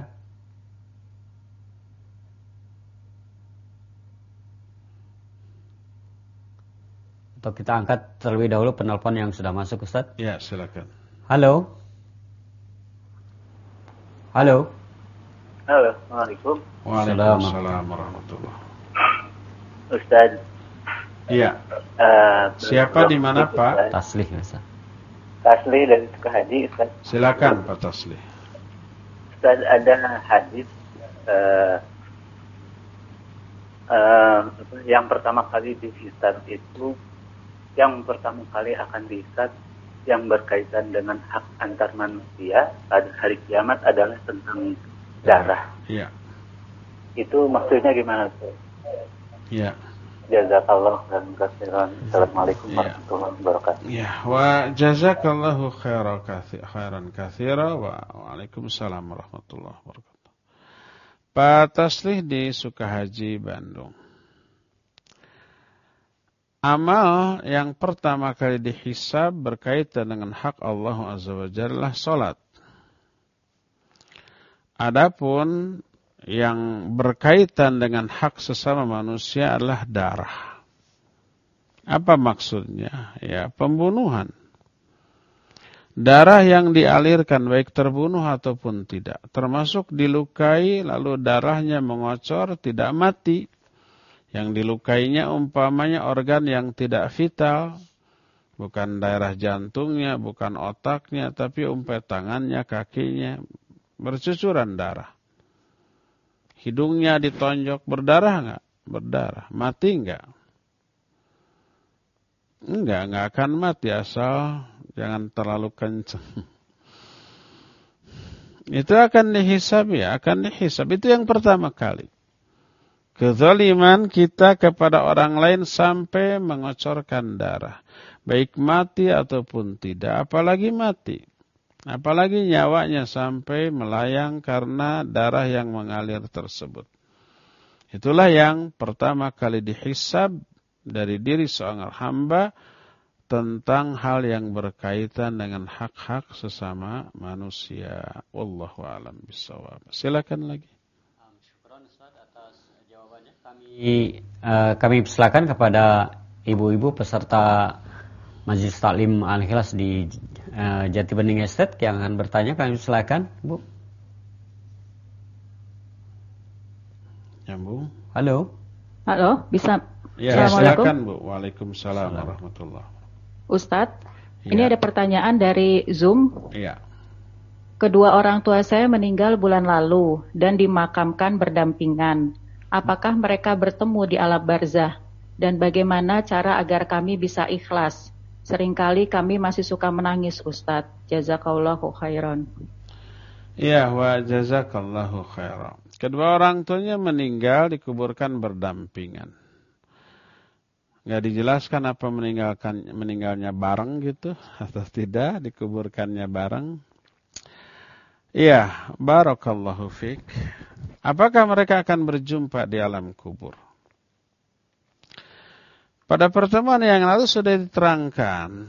Atau kita angkat terlebih dahulu penelpon yang sudah masuk, Ustaz? Ya, silakan. Halo. Halo. Halo, Assalamualaikum. Waalaikumsalam warahmatullahi. Ustaz. Iya. Siapa di mana, Pak? Taslih, Ustaz. Taslih dari Sukahaji, Ustaz. Silakan, Pak Taslih. Ustaz, ada hadis yang pertama kali dihisab itu, yang pertama kali akan dihisab yang berkaitan dengan hak antar manusia pada hari kiamat adalah tentang darah. Iya. Itu maksudnya gimana, Ustaz? Iya. Jazakallah khairan. Assalamualaikum warahmatullahi wabarakatuh. Ya, wa jazakallahu khairan katsira wa waalaikumsalam warahmatullahi wabarakatuh. Pak Taslih di Sukahaji, Bandung. Amal yang pertama kali dihisab berkaitan dengan hak Allah Azza wa Jalla, salat. Adapun yang berkaitan dengan hak sesama manusia adalah darah. Apa maksudnya? Ya, pembunuhan. Darah yang dialirkan baik terbunuh ataupun tidak, termasuk dilukai lalu darahnya mengocor tidak mati. Yang dilukainya umpamanya organ yang tidak vital Bukan daerah jantungnya, bukan otaknya, tapi tangannya, kakinya, bercucuran darah. Hidungnya ditonjok, berdarah enggak? Berdarah. Mati enggak? Enggak akan mati asal jangan terlalu kencang. Itu akan dihisab ya, akan dihisab. Itu yang pertama kali. Kezaliman kita kepada orang lain sampai mengocorkan darah. Baik mati ataupun tidak, apalagi mati. Apalagi nyawanya sampai melayang karena darah yang mengalir tersebut. Itulah yang pertama kali dihisab dari diri seorang hamba tentang hal yang berkaitan dengan hak-hak sesama manusia. Wallahu a'lam bishawab. Silakan lagi. Syukran Ustaz atas jawabannya. Kami persilakan kepada ibu-ibu peserta Majelis Taklim Al-Ikhlas di Jati Bening Estate yang akan bertanya. Kami persilakan, Bu. Nyambung. Halo. Halo, bisa? Ya, silakan Bu. Waalaikumsalam warahmatullahi. Ustadz, Ya. ini ada pertanyaan dari Zoom. Iya. Kedua orang tua saya meninggal bulan lalu dan dimakamkan berdampingan. Apakah mereka bertemu di alam barzah? Dan bagaimana cara agar kami bisa ikhlas? Seringkali kami masih suka menangis, Ustadz. Jazakallahu khairan. Ya, wa jazakallahu khairan. Kedua orang tuanya meninggal dikuburkan berdampingan. Nggak dijelaskan apa meninggalnya bareng gitu atau tidak, dikuburkannya bareng. Iya, barakallahu fiik. Apakah mereka akan berjumpa di alam kubur? Pada pertemuan yang lalu sudah diterangkan,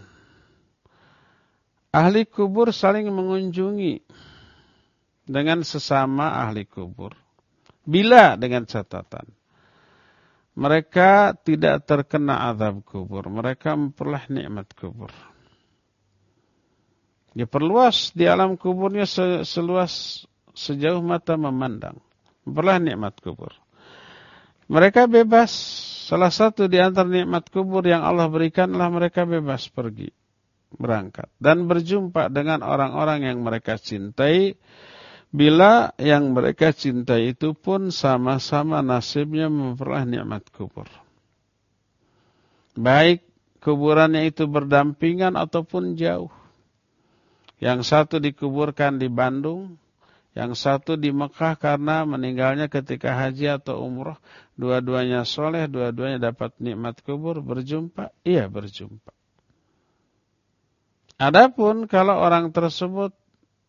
ahli kubur saling mengunjungi dengan sesama ahli kubur. Bila dengan catatan mereka tidak terkena azab kubur, mereka memperoleh nikmat kubur. Diperluas di alam kuburnya seluas sejauh mata memandang, memperoleh nikmat kubur. Mereka bebas. Salah satu di antara nikmat kubur yang Allah berikanlah mereka bebas pergi, berangkat dan berjumpa dengan orang-orang yang mereka cintai. Bila yang mereka cintai itu pun sama-sama nasibnya memperoleh nikmat kubur. Baik kuburannya itu berdampingan ataupun jauh. Yang satu dikuburkan di Bandung, yang satu di Mekah karena meninggalnya ketika haji atau umroh. Dua-duanya soleh, dua-duanya dapat nikmat kubur. Berjumpa? Iya berjumpa. Adapun kalau orang tersebut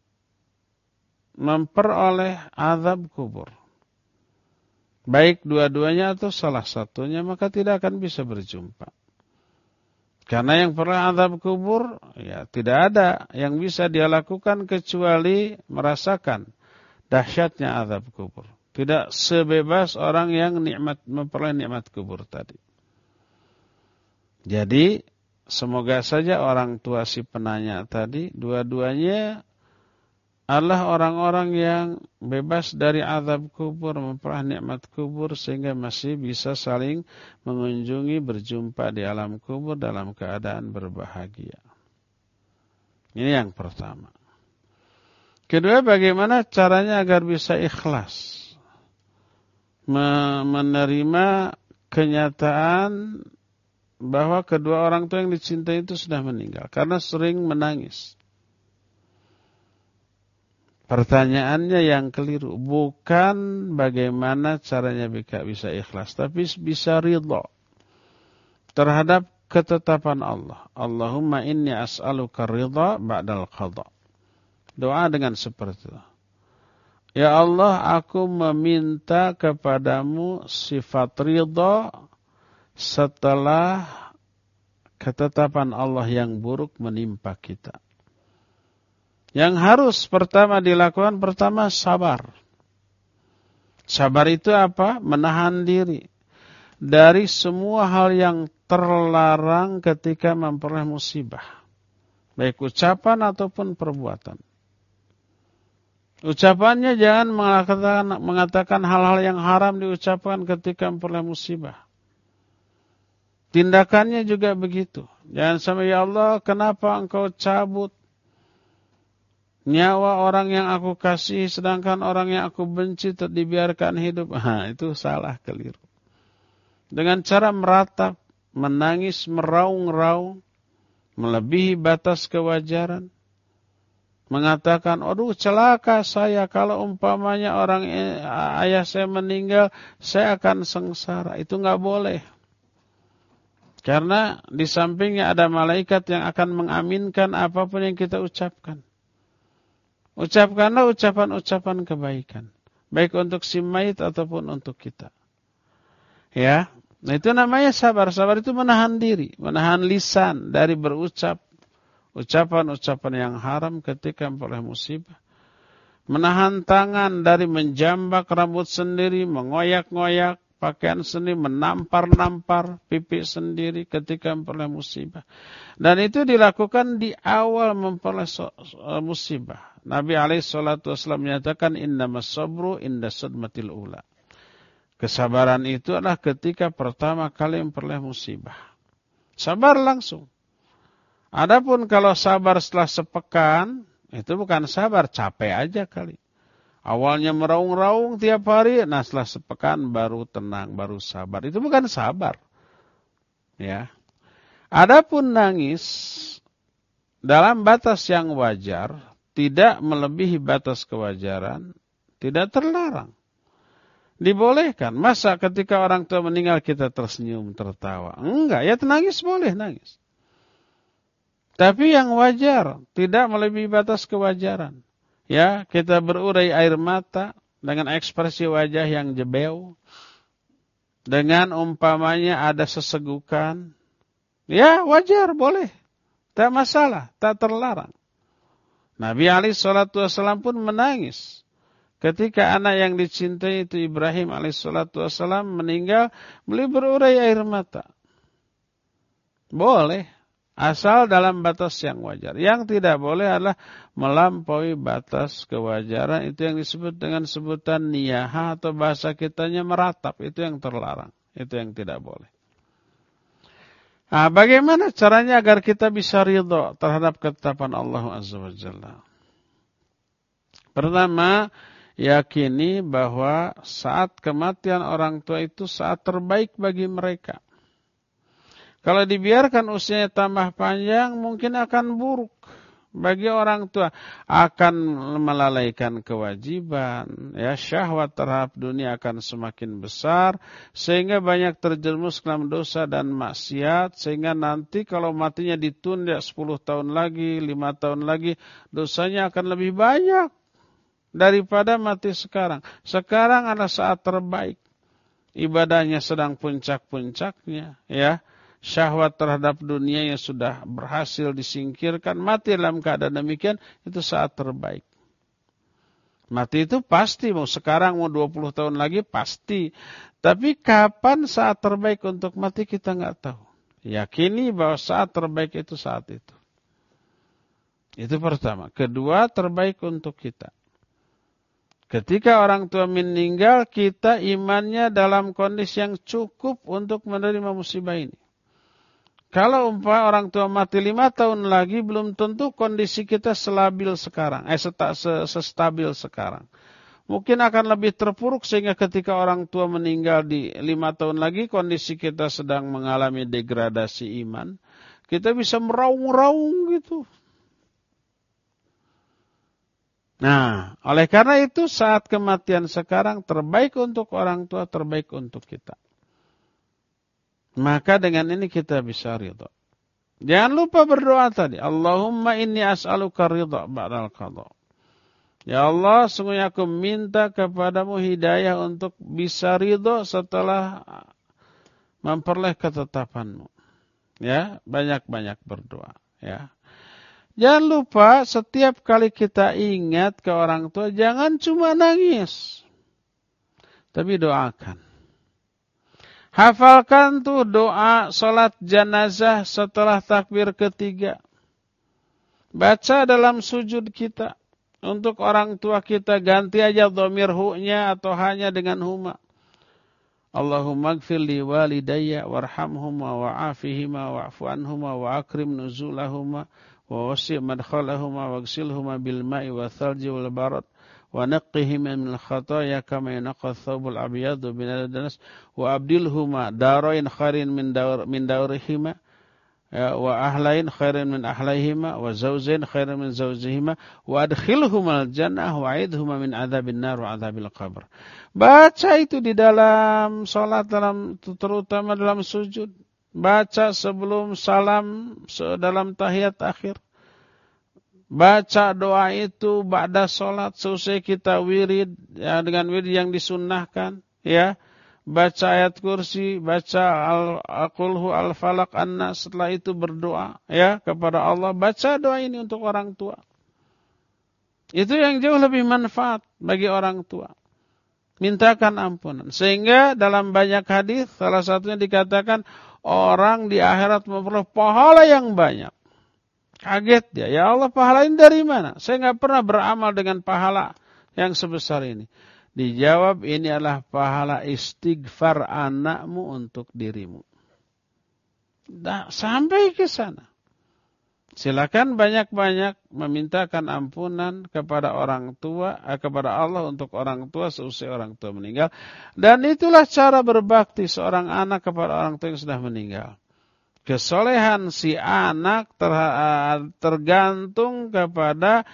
memperoleh azab kubur, baik dua-duanya atau salah satunya, maka tidak akan bisa berjumpa. Karena yang pernah azab kubur, ya tidak ada yang bisa dia lakukan kecuali merasakan dahsyatnya azab kubur. Tidak sebebas orang yang memperoleh nikmat kubur tadi. Jadi, semoga saja orang tua si penanya tadi, dua-duanya adalah orang-orang yang bebas dari azab kubur, memperoleh nikmat kubur sehingga masih bisa saling mengunjungi, berjumpa di alam kubur dalam keadaan berbahagia. Ini yang pertama. Kedua, bagaimana caranya agar bisa ikhlas menerima kenyataan bahwa kedua orang tua yang dicintai itu sudah meninggal karena sering menangis. Pertanyaannya yang keliru. Bukan bagaimana caranya bisa ikhlas. Tapi bisa ridha terhadap ketetapan Allah. Allahumma inni as'aluka ridha ba'dal qadha. Doa dengan seperti itu. Ya Allah, aku meminta kepadamu sifat ridha setelah ketetapan Allah yang buruk menimpa kita. Yang harus pertama dilakukan, pertama sabar. Sabar itu apa? Menahan diri dari semua hal yang terlarang ketika memperoleh musibah. Baik ucapan ataupun perbuatan. Ucapannya jangan mengatakan hal-hal yang haram diucapkan ketika memperoleh musibah. Tindakannya juga begitu. Jangan sampai, ya Allah, kenapa engkau cabut nyawa orang yang aku kasih, sedangkan orang yang aku benci dibiarkan hidup. Itu salah, keliru. Dengan cara meratap, menangis, meraung-raung, melebihi batas kewajaran, mengatakan, aduh celaka saya, kalau umpamanya ayah saya meninggal, saya akan sengsara. Itu nggak boleh. Karena di sampingnya ada malaikat yang akan mengaminkan apapun yang kita ucapkan. Ucapkanlah ucapan-ucapan kebaikan, baik untuk si mayit ataupun untuk kita. Ya, nah itu namanya sabar. Sabar itu menahan diri, menahan lisan dari berucap ucapan-ucapan yang haram ketika memperoleh musibah. Menahan tangan dari menjambak rambut sendiri, mengoyak-ngoyak pakaian sendiri, menampar-nampar pipi sendiri ketika memperoleh musibah. Dan itu dilakukan di awal memperoleh musibah. Nabi SAW menyatakan, innamas sabru inda sadmatil ula. Kesabaran itu adalah ketika pertama kali memperoleh musibah. Sabar langsung. Adapun kalau sabar setelah sepekan, itu bukan sabar, capek aja kali. Awalnya meraung-raung tiap hari, nah setelah sepekan baru tenang, baru sabar. Itu bukan sabar. Ya. Adapun nangis dalam batas yang wajar, tidak melebihi batas kewajaran, tidak terlarang. Dibolehkan. Masa ketika orang tua meninggal kita tersenyum, tertawa? Enggak, ya nangis boleh, nangis. Tapi yang wajar, tidak melebihi batas kewajaran. Ya, kita berurai air mata dengan ekspresi wajah yang jebeu. Dengan umpamanya ada sesegukan. Ya, wajar, boleh. Tak masalah, tak terlarang. Nabi SAW pun menangis ketika anak yang dicintai itu Ibrahim SAW meninggal, beliau berurai air mata. Boleh, asal dalam batas yang wajar. Yang tidak boleh adalah melampaui batas kewajaran. Itu yang disebut dengan sebutan niyaha atau bahasa kitanya meratap. Itu yang terlarang. Itu yang tidak boleh. Nah, bagaimana caranya agar kita bisa ridho terhadap ketetapan Allah Azza wa Jalla? Pertama, yakini bahwa saat kematian orang tua itu saat terbaik bagi mereka. Kalau dibiarkan usianya tambah panjang, mungkin akan buruk bagi orang tua. Akan melalaikan kewajiban, ya, syahwat terhadap dunia akan semakin besar, sehingga banyak terjerumus dalam dosa dan maksiat, sehingga nanti kalau matinya ditunda 10 tahun lagi, 5 tahun lagi, dosanya akan lebih banyak daripada mati sekarang. Sekarang adalah saat terbaik. Ibadahnya sedang puncak-puncaknya, ya. Syahwat terhadap dunia yang sudah berhasil disingkirkan, mati dalam keadaan demikian, itu saat terbaik. Mati itu pasti, mau sekarang, mau 20 tahun lagi, pasti. Tapi kapan saat terbaik untuk mati kita nggak tahu. Yakini bahwa saat terbaik itu saat itu. Itu pertama. Kedua, terbaik untuk kita. Ketika orang tua meninggal, kita imannya dalam kondisi yang cukup untuk menerima musibah ini. Kalau orang tua mati 5 tahun lagi, belum tentu kondisi kita sestabil sekarang. Sestabil sekarang. Mungkin akan lebih terpuruk sehingga ketika orang tua meninggal di 5 tahun lagi, kondisi kita sedang mengalami degradasi iman. Kita bisa meraung-raung gitu. Nah, oleh karena itu saat kematian sekarang terbaik untuk orang tua, terbaik untuk kita. Maka dengan ini kita bisa ridha. Jangan lupa berdoa tadi. Allahumma inni as'aluka ridha ba'dal qadha. Ya Allah, sungguhnya aku minta kepadamu hidayah untuk bisa ridha setelah memperoleh ketetapanmu. Ya, banyak-banyak berdoa. Ya. Jangan lupa setiap kali kita ingat ke orang tua, jangan cuma nangis. Tapi doakan. Hafalkan tuh doa salat jenazah setelah takbir ketiga. Baca dalam sujud kita. Untuk orang tua kita ganti aja dhamir hu-nya atau hanya dengan huma. Allahumma ighfir li walidayya warhamhuma wa'afihima wa'fu anhuma wa akrim nuzulahuma wa wasi' madkhalahuma waghsilhuma bil ma'i wa thalji wal barad wa naqqihima min al-khataaya kama yanqa ath-thawbul abyadu min ad-danas wa abdilhuma darain khairin min darihima wa ahlain khairan min ahlaihima wa zawjain khairan min zawjihima wa adkhilhuma al-jannah wa aidhuma min adzabin nar wa adzabil qabr. Baca itu di dalam salat, terutama dalam sujud. Baca sebelum salam dalam tahiyat akhir. Baca doa itu ba'da salat selesai kita wirid ya, dengan wirid yang disunnahkan ya. Baca ayat kursi, baca al-qulhu al-falaq an-nas, setelah itu berdoa ya kepada Allah. Baca doa ini untuk orang tua. Itu yang jauh lebih manfaat bagi orang tua. Mintakan ampunan. Sehingga dalam banyak hadis salah satunya dikatakan orang di akhirat memperoleh pahala yang banyak. Kaget dia, ya Allah pahala ini dari mana? Saya enggak pernah beramal dengan pahala yang sebesar ini. Dijawab, ini adalah pahala istighfar anakmu untuk dirimu. Nah, sampai ke sana. Silakan banyak-banyak memintakan ampunan kepada orang tua, kepada Allah untuk orang tua seusai orang tua meninggal. Dan itulah cara berbakti seorang anak kepada orang tua yang sudah meninggal. Kesolehan si anak tergantung kepada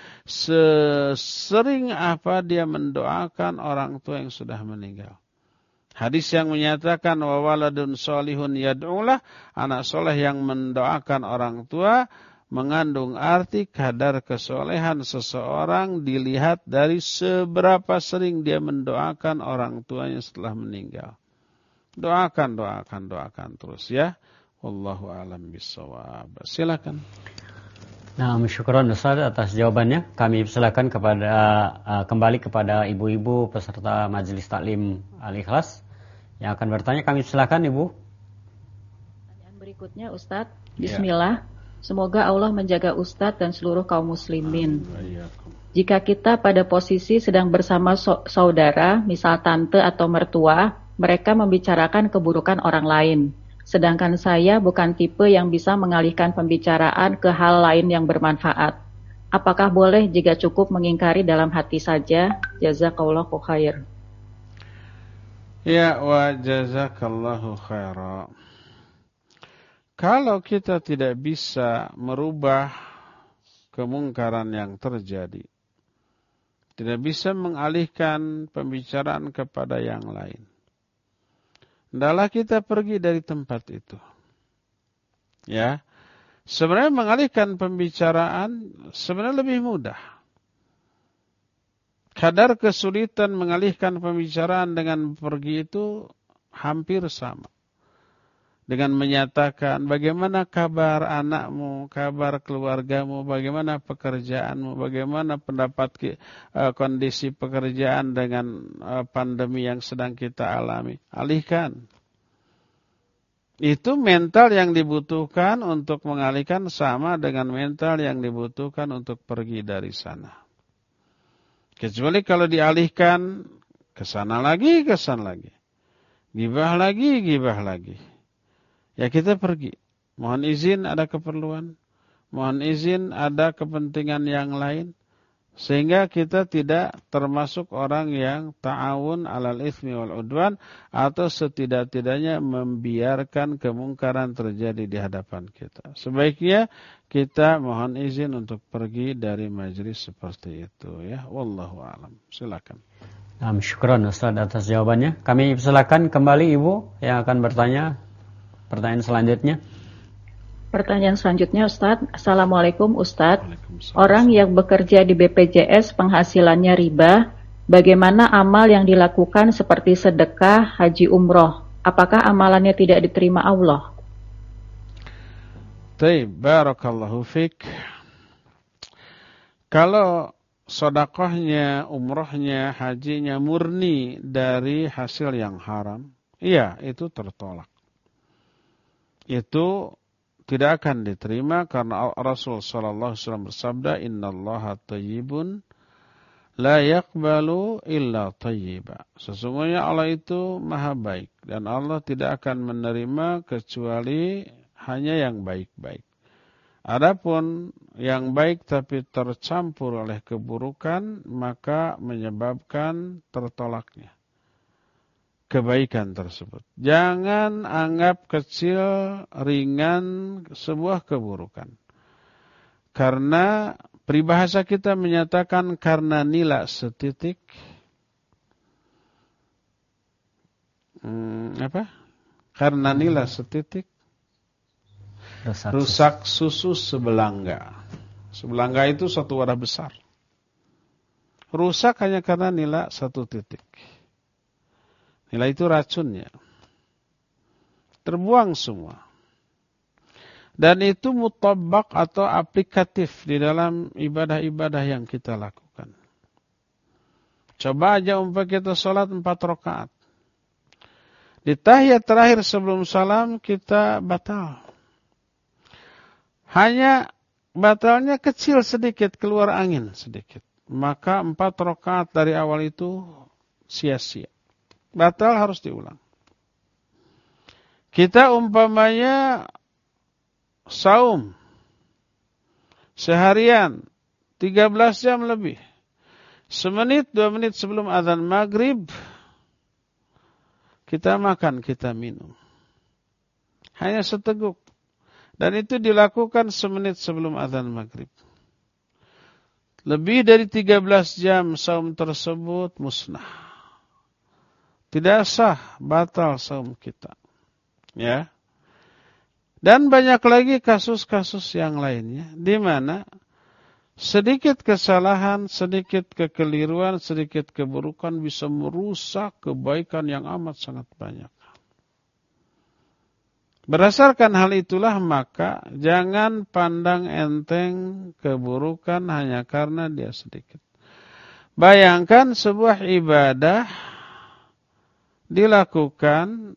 sesering apa dia mendoakan orang tua yang sudah meninggal. Hadis yang menyatakan wa waladun sholihun yad'ulah, anak soleh yang mendoakan orang tua, mengandung arti kadar kesolehan seseorang dilihat dari seberapa sering dia mendoakan orang tuanya setelah meninggal. Doakan terus ya. Wallahu a'lam bishawab. Silakan. Nah, syukran Ustaz atas jawabannya. Kami silakan kembali kepada ibu-ibu peserta Majelis Taklim Al-Ikhlas yang akan bertanya. Kami silakan Ibu. Pertanyaan berikutnya Ustaz. Bismillah. Semoga Allah menjaga Ustaz dan seluruh kaum muslimin. Jika kita pada posisi sedang bersama saudara, misal tante atau mertua, mereka membicarakan keburukan orang lain. Sedangkan saya bukan tipe yang bisa mengalihkan pembicaraan ke hal lain yang bermanfaat. Apakah boleh jika cukup mengingkari dalam hati saja? Jazakallahu khair. Ya wa jazakallahu khaira. Kalau kita tidak bisa merubah kemungkaran yang terjadi, tidak bisa mengalihkan pembicaraan kepada yang lain, hendaklah kita pergi dari tempat itu. Ya. Sebenarnya mengalihkan pembicaraan sebenarnya lebih mudah. Kadar kesulitan mengalihkan pembicaraan dengan pergi itu hampir sama. Dengan menyatakan bagaimana kabar anakmu, kabar keluargamu, bagaimana pekerjaanmu, bagaimana kondisi pekerjaan dengan pandemi yang sedang kita alami. Alihkan. Itu mental yang dibutuhkan untuk mengalihkan sama dengan mental yang dibutuhkan untuk pergi dari sana. Kecuali kalau dialihkan ke sana lagi, gibah lagi. Ya kita pergi. Mohon izin ada keperluan. Mohon izin ada kepentingan yang lain. Sehingga kita tidak termasuk orang yang ta'awun alal itsmi wal udwan. Atau setidak-tidaknya membiarkan kemungkaran terjadi di hadapan kita. Sebaiknya kita mohon izin untuk pergi dari majelis seperti itu. Ya, wallahu a'lam. Silakan. Syukran Ustaz atas jawabannya. Kami silakan kembali Ibu yang akan bertanya. Pertanyaan selanjutnya. Pertanyaan selanjutnya Ustaz. Assalamualaikum Ustaz. Orang yang bekerja di BPJS penghasilannya riba, bagaimana amal yang dilakukan seperti sedekah, haji umroh? Apakah amalannya tidak diterima Allah? Taib, barakallahu fik. Kalau sedekahnya, umrohnya, hajinya murni dari hasil yang haram, iya itu tertolak. Itu tidak akan diterima karena Rasul sallallahu alaihi wasallam bersabda, "Innallaha thayyibun La yaqbalu illa thayyiba. Sesungguhnya Allah itu maha baik. Dan Allah tidak akan menerima kecuali hanya yang baik-baik. Adapun yang baik tapi tercampur oleh keburukan, maka menyebabkan tertolaknya kebaikan tersebut. Jangan anggap kecil, ringan sebuah keburukan. Karena peribahasa kita menyatakan karena nila setitik Karena nila setitik rusak susu sebelangga. Sebelangga itu satu wadah besar. Rusak hanya karena nila satu titik. Nila itu racunnya. Terbuang semua. Dan itu mutabak atau aplikatif di dalam ibadah-ibadah yang kita lakukan. Coba aja umpama kita sholat 4 rakaat. Di tahiyat terakhir sebelum salam kita batal. Hanya batalnya kecil sedikit, keluar angin sedikit. Maka 4 rakaat dari awal itu sia-sia. Batal harus diulang. Kita umpamanya saum seharian 13 jam lebih. Semenit 2 menit sebelum azan maghrib kita makan, kita minum. Hanya seteguk. Dan itu dilakukan semenit sebelum azan maghrib. Lebih dari 13 jam saum tersebut musnah. Tidak sah, batal saum kita. Ya. Dan banyak lagi kasus-kasus yang lainnya, di mana sedikit kesalahan, sedikit kekeliruan, sedikit keburukan bisa merusak kebaikan yang amat sangat banyak. Berdasarkan hal itulah maka jangan pandang enteng keburukan hanya karena dia sedikit. Bayangkan sebuah ibadah dilakukan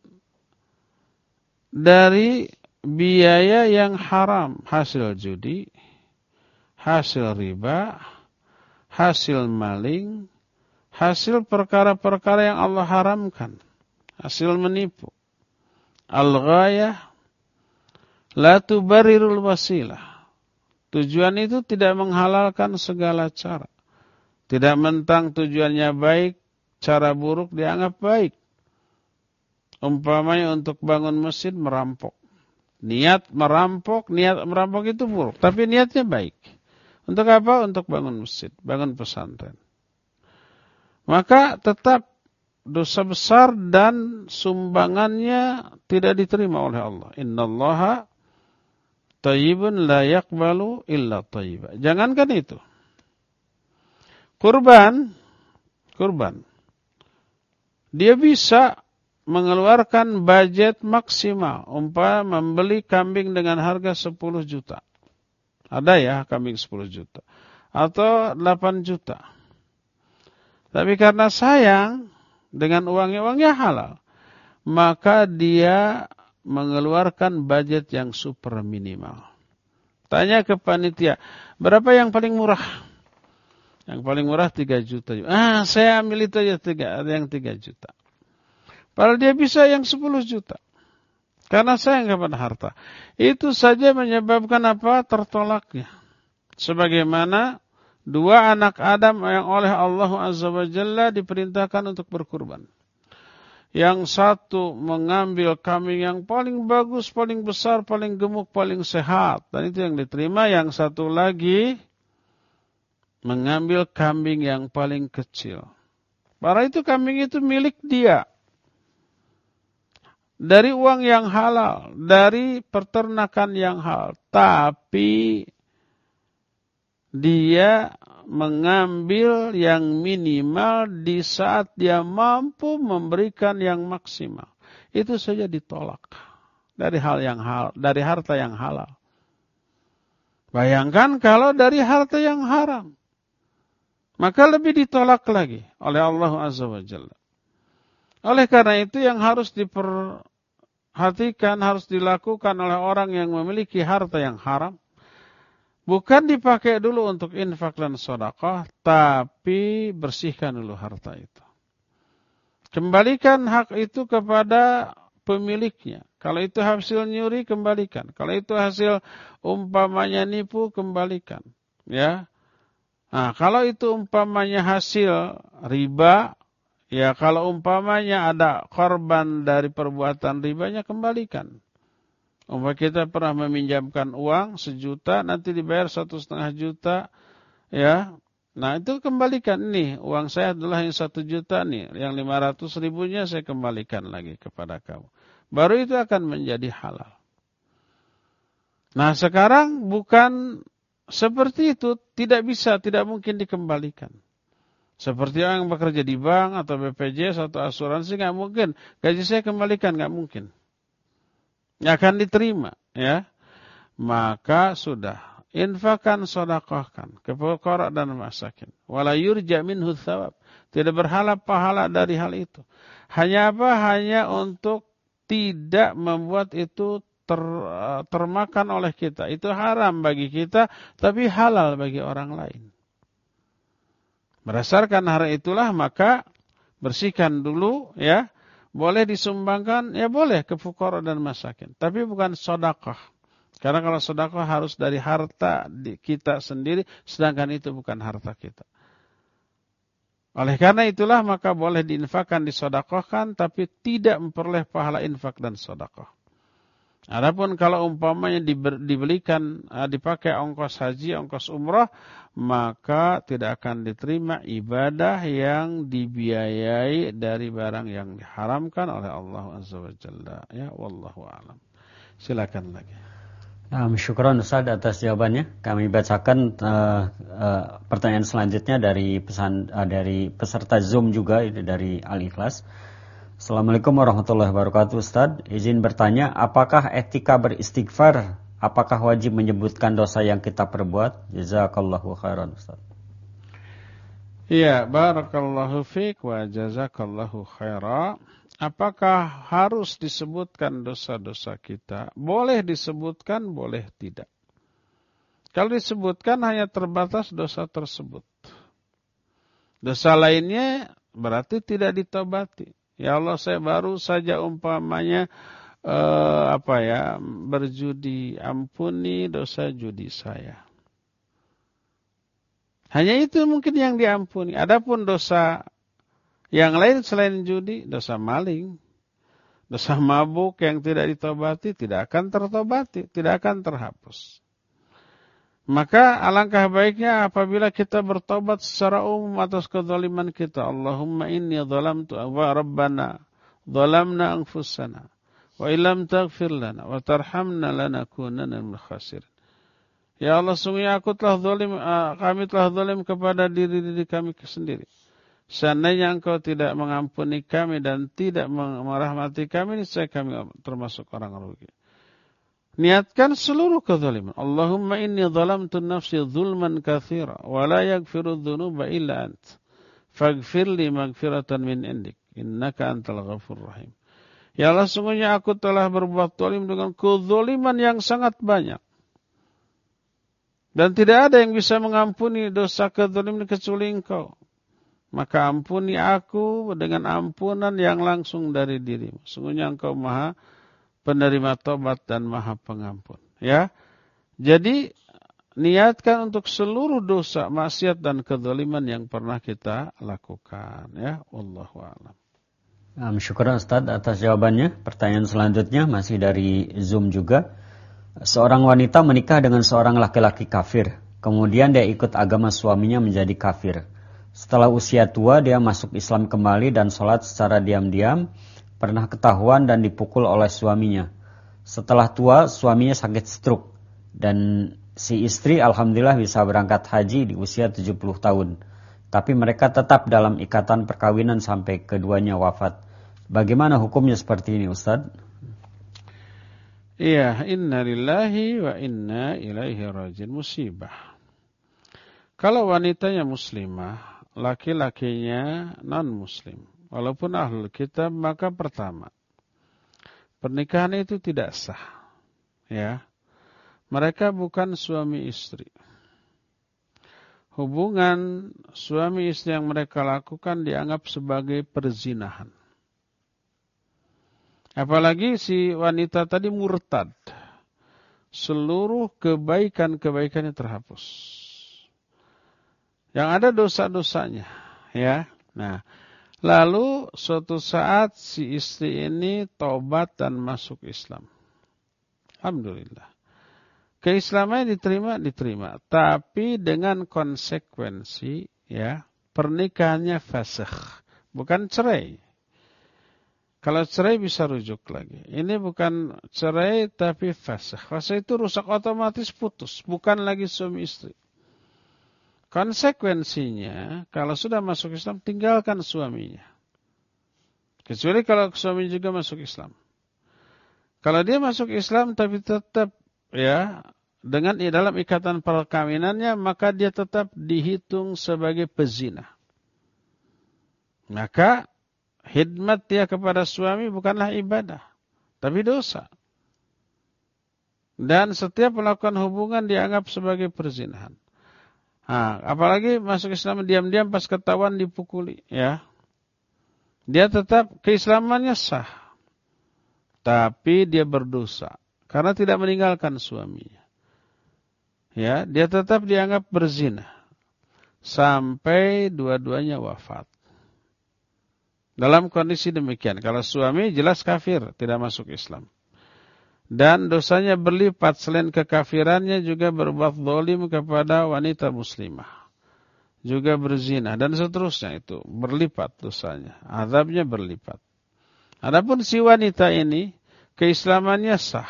dari biaya yang haram, hasil judi, hasil riba, hasil maling, hasil perkara-perkara yang Allah haramkan, hasil menipu. Al-ghayah la tubarirul wasilah. Tujuan itu tidak menghalalkan segala cara. Tidak mentang tujuannya baik, cara buruk dianggap baik. Umpamanya untuk bangun masjid merampok. Niat merampok itu buruk. Tapi niatnya baik. Untuk apa? Untuk bangun masjid, bangun pesantren. Maka tetap dosa besar dan sumbangannya tidak diterima oleh Allah. Innallaha thayyibun la yaqbalu illa thayyiba. Jangankan itu. Kurban. Dia bisa mengeluarkan budget maksimal. Umpama membeli kambing dengan harga 10 juta. Ada ya kambing 10 juta. Atau 8 juta. Tapi karena sayang, dengan uangnya halal, maka dia mengeluarkan budget yang super minimal. Tanya ke panitia, berapa yang paling murah? Yang paling murah 3 juta. Saya ambil itu aja yang 3 juta. Padahal dia bisa yang 10 juta. Karena sayang kepada harta. Itu saja menyebabkan apa? Tertolaknya. Sebagaimana 2 anak Adam yang oleh Allah Azza wa Jalla diperintahkan untuk berkurban. Yang satu mengambil kambing yang paling bagus, paling besar, paling gemuk, paling sehat. Dan itu yang diterima. Yang satu lagi mengambil kambing yang paling kecil. Padahal itu kambing itu milik dia. Dari uang yang halal. Dari peternakan yang halal. Tapi dia mengambil yang minimal di saat dia mampu memberikan yang maksimal. Itu saja ditolak dari harta yang halal. Bayangkan kalau dari harta yang haram, maka lebih ditolak lagi oleh Allah Azza wa Jalla. Oleh karena itu yang harus diperhatikan, harus dilakukan oleh orang yang memiliki harta yang haram, Bukan dipakai dulu untuk infak dan sedekah, tapi bersihkan dulu harta itu. Kembalikan hak itu kepada pemiliknya. Kalau itu hasil nyuri, kembalikan. Kalau itu hasil umpamanya nipu, kembalikan. Ya. Nah, kalau itu umpamanya hasil riba, ya kalau umpamanya ada korban dari perbuatan ribanya, kembalikan. Umpamanya kita pernah meminjamkan uang 1 juta, nanti dibayar 1,5 juta, ya. Nah itu kembalikan, nih uang saya adalah yang 1 juta nih, yang 500 ribunya saya kembalikan lagi kepada kamu. Baru itu akan menjadi halal. Nah sekarang bukan seperti itu, tidak bisa, tidak mungkin dikembalikan. Seperti orang yang bekerja di bank atau BPJS atau asuransi, nggak mungkin. Gaji saya kembalikan, nggak mungkin. Nggak akan diterima, ya. Maka sudah. Infakkan, sedekahkan ke fuqara dan masakin. Wala yurja minhu thawab. Tidak berharap pahala dari hal itu. Hanya apa? Hanya untuk tidak membuat itu termakan oleh kita. Itu haram bagi kita, tapi halal bagi orang lain. Berdasarkan hal itulah maka bersihkan dulu, ya. Boleh disumbangkan, ya boleh ke fuqara dan masakin. Tapi bukan sedekah. Karena kalau sedekah harus dari harta kita sendiri, sedangkan itu bukan harta kita. Oleh karena itulah maka boleh diinfakkan, disedekahkan, tapi tidak memperoleh pahala infak dan sedekah. Adapun kalau umpamanya dibelikan, dipakai ongkos haji, ongkos umrah, maka tidak akan diterima ibadah yang dibiayai dari barang yang diharamkan oleh Allah Azza wa Jalla. Ya, wallahu a'lam. Silakan lagi. Syukran Ustaz atas jawabannya. Kami bacakan pertanyaan selanjutnya dari dari peserta Zoom juga, itu dari Al-Ikhlas. Assalamualaikum warahmatullahi wabarakatuh Ustaz. Izin bertanya, apakah etika beristighfar, apakah wajib menyebutkan dosa yang kita perbuat? Jazakallahu khairan Ustaz. Iya, barakallahu fiik wa jazakallahu khairan. Apakah harus disebutkan dosa-dosa kita? Boleh disebutkan, boleh tidak. Kalau disebutkan hanya terbatas dosa tersebut. Dosa lainnya berarti tidak ditobati. Ya Allah, saya baru saja umpamanya berjudi, ampuni dosa judi saya. Hanya itu mungkin yang diampuni. Adapun dosa yang lain selain judi, dosa maling, dosa mabuk yang tidak ditobati, tidak akan tertobati, tidak akan terhapus. Maka alangkah baiknya apabila kita bertobat secara umum atas kezaliman kita. Allahumma inni zalamtu wa rabbana zalamna anfusana wa illam taghfir lana wa tarhamna lanakunanna minal khasirin. Ya Allah, sungguhnya kami telah zalim kepada diri kami sendiri. Seandainya Engkau tidak mengampuni kami dan tidak merahmati kami, niscaya kami termasuk orang rugi. Niatkan seluruh kezaliman. Allahumma inni zalamtu nafsi zulman katsira wa la yaghfiru dzunuba illa ant. Faghfir li maghfiratan min indik. Innaka antal ghafurur rahim. Ya Allah, sungguhnya aku telah berbuat zalim dengan kezaliman yang sangat banyak. Dan tidak ada yang bisa mengampuni dosa kezaliman kecuali Engkau. Maka ampuni aku dengan ampunan yang langsung dari dirimu. Sungguhnya Engkau Maha penerima tobat dan Maha pengampun. Ya, jadi niatkan untuk seluruh dosa, maksiat dan kezaliman yang pernah kita lakukan. Ya, wallahu a'lam. Syukur Ustaz atas jawabannya. Pertanyaan selanjutnya masih dari Zoom juga. Seorang wanita menikah dengan seorang laki-laki kafir. Kemudian dia ikut agama suaminya menjadi kafir. Setelah usia tua dia masuk Islam kembali dan sholat secara diam-diam. Pernah ketahuan dan dipukul oleh suaminya. Setelah tua, suaminya sakit stroke. Dan si istri alhamdulillah bisa berangkat haji di usia 70 tahun. Tapi mereka tetap dalam ikatan perkawinan sampai keduanya wafat. Bagaimana hukumnya seperti ini Ustaz? Iya, inna lillahi wa inna ilaihi raji'un. Musibah. Kalau wanitanya muslimah, laki-lakinya non-muslim, walaupun ahlul kitab, maka pertama, pernikahan itu tidak sah. Ya. Mereka bukan suami istri. Hubungan suami istri yang mereka lakukan dianggap sebagai perzinahan. Apalagi si wanita tadi murtad. Seluruh kebaikan-kebaikannya terhapus. Yang ada dosa-dosanya, ya. Nah, lalu suatu saat si istri ini taubat dan masuk Islam. Alhamdulillah. Keislamannya diterima, tapi dengan konsekuensi, ya, pernikahannya fasakh, bukan cerai. Kalau cerai bisa rujuk lagi. Ini bukan cerai tapi fasakh. Fasakh itu rusak otomatis, putus, bukan lagi suami istri. Konsekuensinya, kalau sudah masuk Islam, tinggalkan suaminya. Kecuali kalau suami juga masuk Islam. Kalau dia masuk Islam tapi tetap, ya, dengan dalam ikatan perkawinannya, maka dia tetap dihitung sebagai pezina. Maka khidmat dia kepada suami bukanlah ibadah, tapi dosa. Dan setiap melakukan hubungan dianggap sebagai perzinahan. Nah, apalagi masuk Islam diam-diam pas ketahuan dipukuli, ya. Dia tetap keislamannya sah, tapi dia berdosa karena tidak meninggalkan suaminya. Ya, dia tetap dianggap berzina sampai dua-duanya wafat. Dalam kondisi demikian, kalau suami jelas kafir, tidak masuk Islam. Dan dosanya berlipat, selain kekafirannya juga berbuat zalim kepada wanita muslimah. Juga berzina dan seterusnya, itu berlipat dosanya. Azabnya berlipat. Adapun si wanita ini keislamannya sah,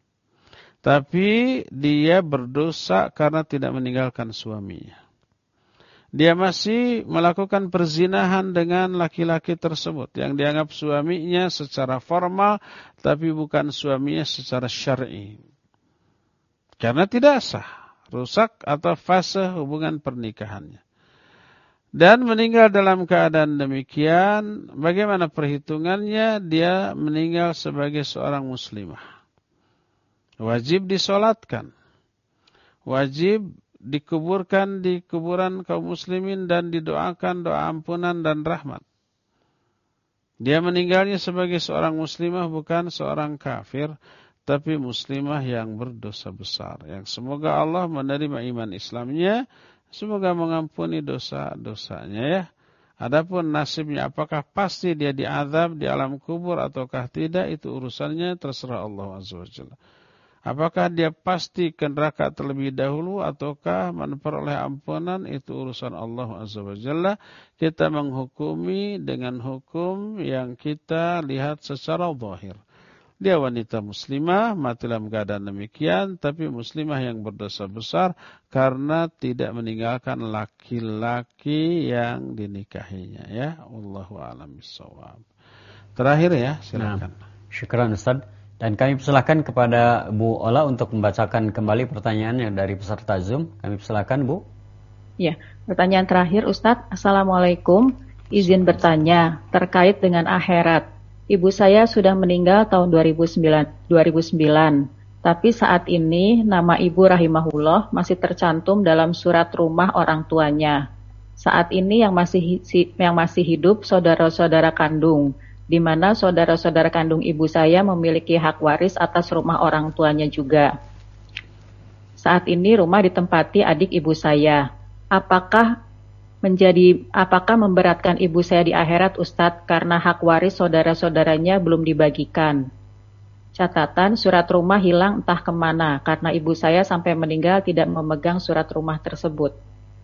tapi dia berdosa karena tidak meninggalkan suaminya. Dia masih melakukan perzinahan dengan laki-laki tersebut yang dianggap suaminya secara formal, tapi bukan suaminya secara syar'i. Karena tidak sah, rusak atau fase hubungan pernikahannya. Dan meninggal dalam keadaan demikian, bagaimana perhitungannya? Dia meninggal sebagai seorang muslimah. Wajib disolatkan. Wajib dikuburkan di kuburan kaum muslimin dan didoakan doa ampunan dan rahmat. Dia meninggalnya sebagai seorang muslimah, bukan seorang kafir, tapi muslimah yang berdosa besar. Yang semoga Allah menerima iman Islamnya, semoga mengampuni dosa-dosanya, ya. Adapun nasibnya, apakah pasti dia diazab di alam kubur ataukah tidak, itu urusannya terserah Allah Azza wa Jalla. Apakah dia pasti ke neraka terlebih dahulu ataukah memperoleh ampunan, itu urusan Allah Azza wa Jalla. Kita menghukumi dengan hukum yang kita lihat secara zahir. Dia wanita muslimah, mati dalam keadaan demikian, tapi muslimah yang berdosa besar karena tidak meninggalkan laki-laki yang dinikahinya, ya. Wallahu a'lam bishawab. Terakhir, ya, silakan. Syukran Ustaz. Dan kami persilakan kepada Bu Ola untuk membacakan kembali pertanyaan yang dari peserta Zoom. Kami persilakan, Bu. Ya, pertanyaan terakhir Ustadz. Assalamualaikum. Izin bertanya terkait dengan akhirat. Ibu saya sudah meninggal tahun 2009. Tapi saat ini nama ibu rahimahullah masih tercantum dalam surat rumah orang tuanya. Saat ini yang masih hidup saudara-saudara kandung, di mana saudara-saudara kandung ibu saya memiliki hak waris atas rumah orang tuanya juga. Saat ini rumah ditempati adik ibu saya. Apakah memberatkan ibu saya di akhirat, Ustadz, karena hak waris saudara-saudaranya belum dibagikan? Catatan, surat rumah hilang entah kemana, karena ibu saya sampai meninggal tidak memegang surat rumah tersebut.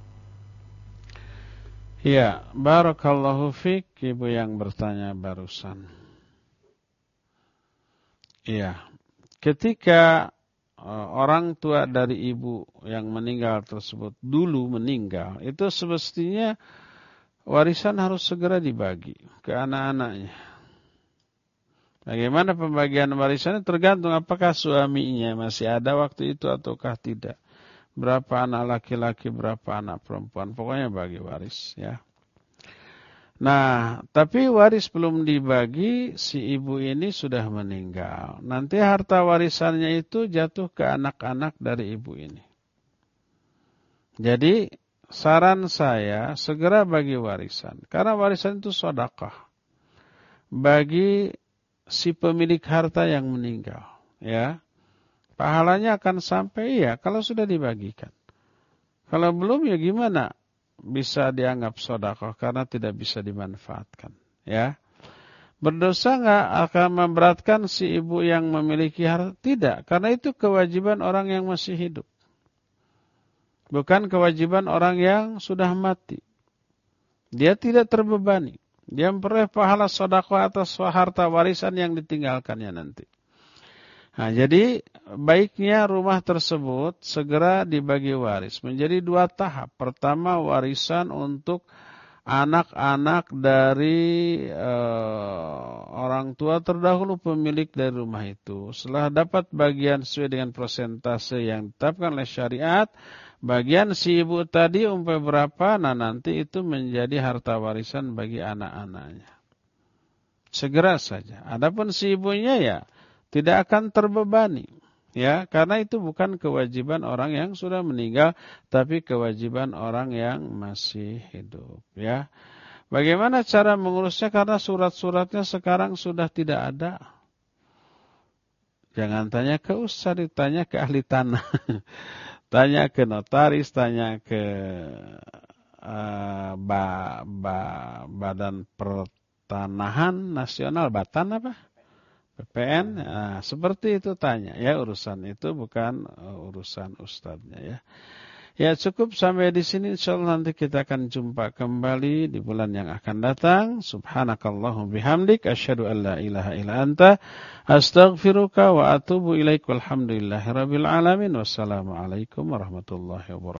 Ya, barakallahu fiik, ibu yang bertanya barusan. Iya, ketika orang tua dari ibu yang meninggal tersebut dulu meninggal, itu semestinya warisan harus segera dibagi ke anak-anaknya. Bagaimana pembagian warisannya tergantung apakah suaminya masih ada waktu itu ataukah tidak. Berapa anak laki-laki, berapa anak perempuan, pokoknya bagi waris, ya. Nah, tapi waris belum dibagi, si ibu ini sudah meninggal. Nanti harta warisannya itu jatuh ke anak-anak dari ibu ini. Jadi, saran saya segera bagi warisan. Karena warisan itu sedekah bagi si pemilik harta yang meninggal. Ya, pahalanya akan sampai kalau sudah dibagikan. Kalau belum ya gimana? Bisa dianggap sedekah karena tidak bisa dimanfaatkan. Ya, berdosa nggak akan memberatkan si ibu yang memiliki harta? Tidak, karena itu kewajiban orang yang masih hidup. Bukan kewajiban orang yang sudah mati. Dia tidak terbebani. Dia memperoleh pahala sedekah atas harta warisan yang ditinggalkannya nanti. Nah, jadi baiknya rumah tersebut segera dibagi waris menjadi 2 tahap. Pertama, warisan untuk anak-anak dari orang tua terdahulu pemilik dari rumah itu. Setelah dapat bagian sesuai dengan persentase yang ditetapkan oleh syariat, bagian si ibu tadi umpamanya berapa, nah nanti itu menjadi harta warisan bagi anak-anaknya. Segera saja. Adapun si ibunya ya tidak akan terbebani, ya, karena itu bukan kewajiban orang yang sudah meninggal, tapi kewajiban orang yang masih hidup, ya. Bagaimana cara mengurusnya? Karena surat-suratnya sekarang sudah tidak ada. Jangan tanya ke ustaz, tanya ke ahli tanah, tanya ke notaris, tanya ke Badan Pertanahan Nasional, Batan apa? PPN, nah, seperti itu tanya ya, urusan itu bukan urusan ustadznya ya. Ya cukup sampai di sini, insyaallah nanti kita akan jumpa kembali di bulan yang akan datang. Subhanakallahumma bihamdik asyhadu an la ilaha illa anta astaghfiruka wa atubu ilaik. Walhamdulillahirabbil alamin. Wassalamualaikum warahmatullahi wabarakatuh.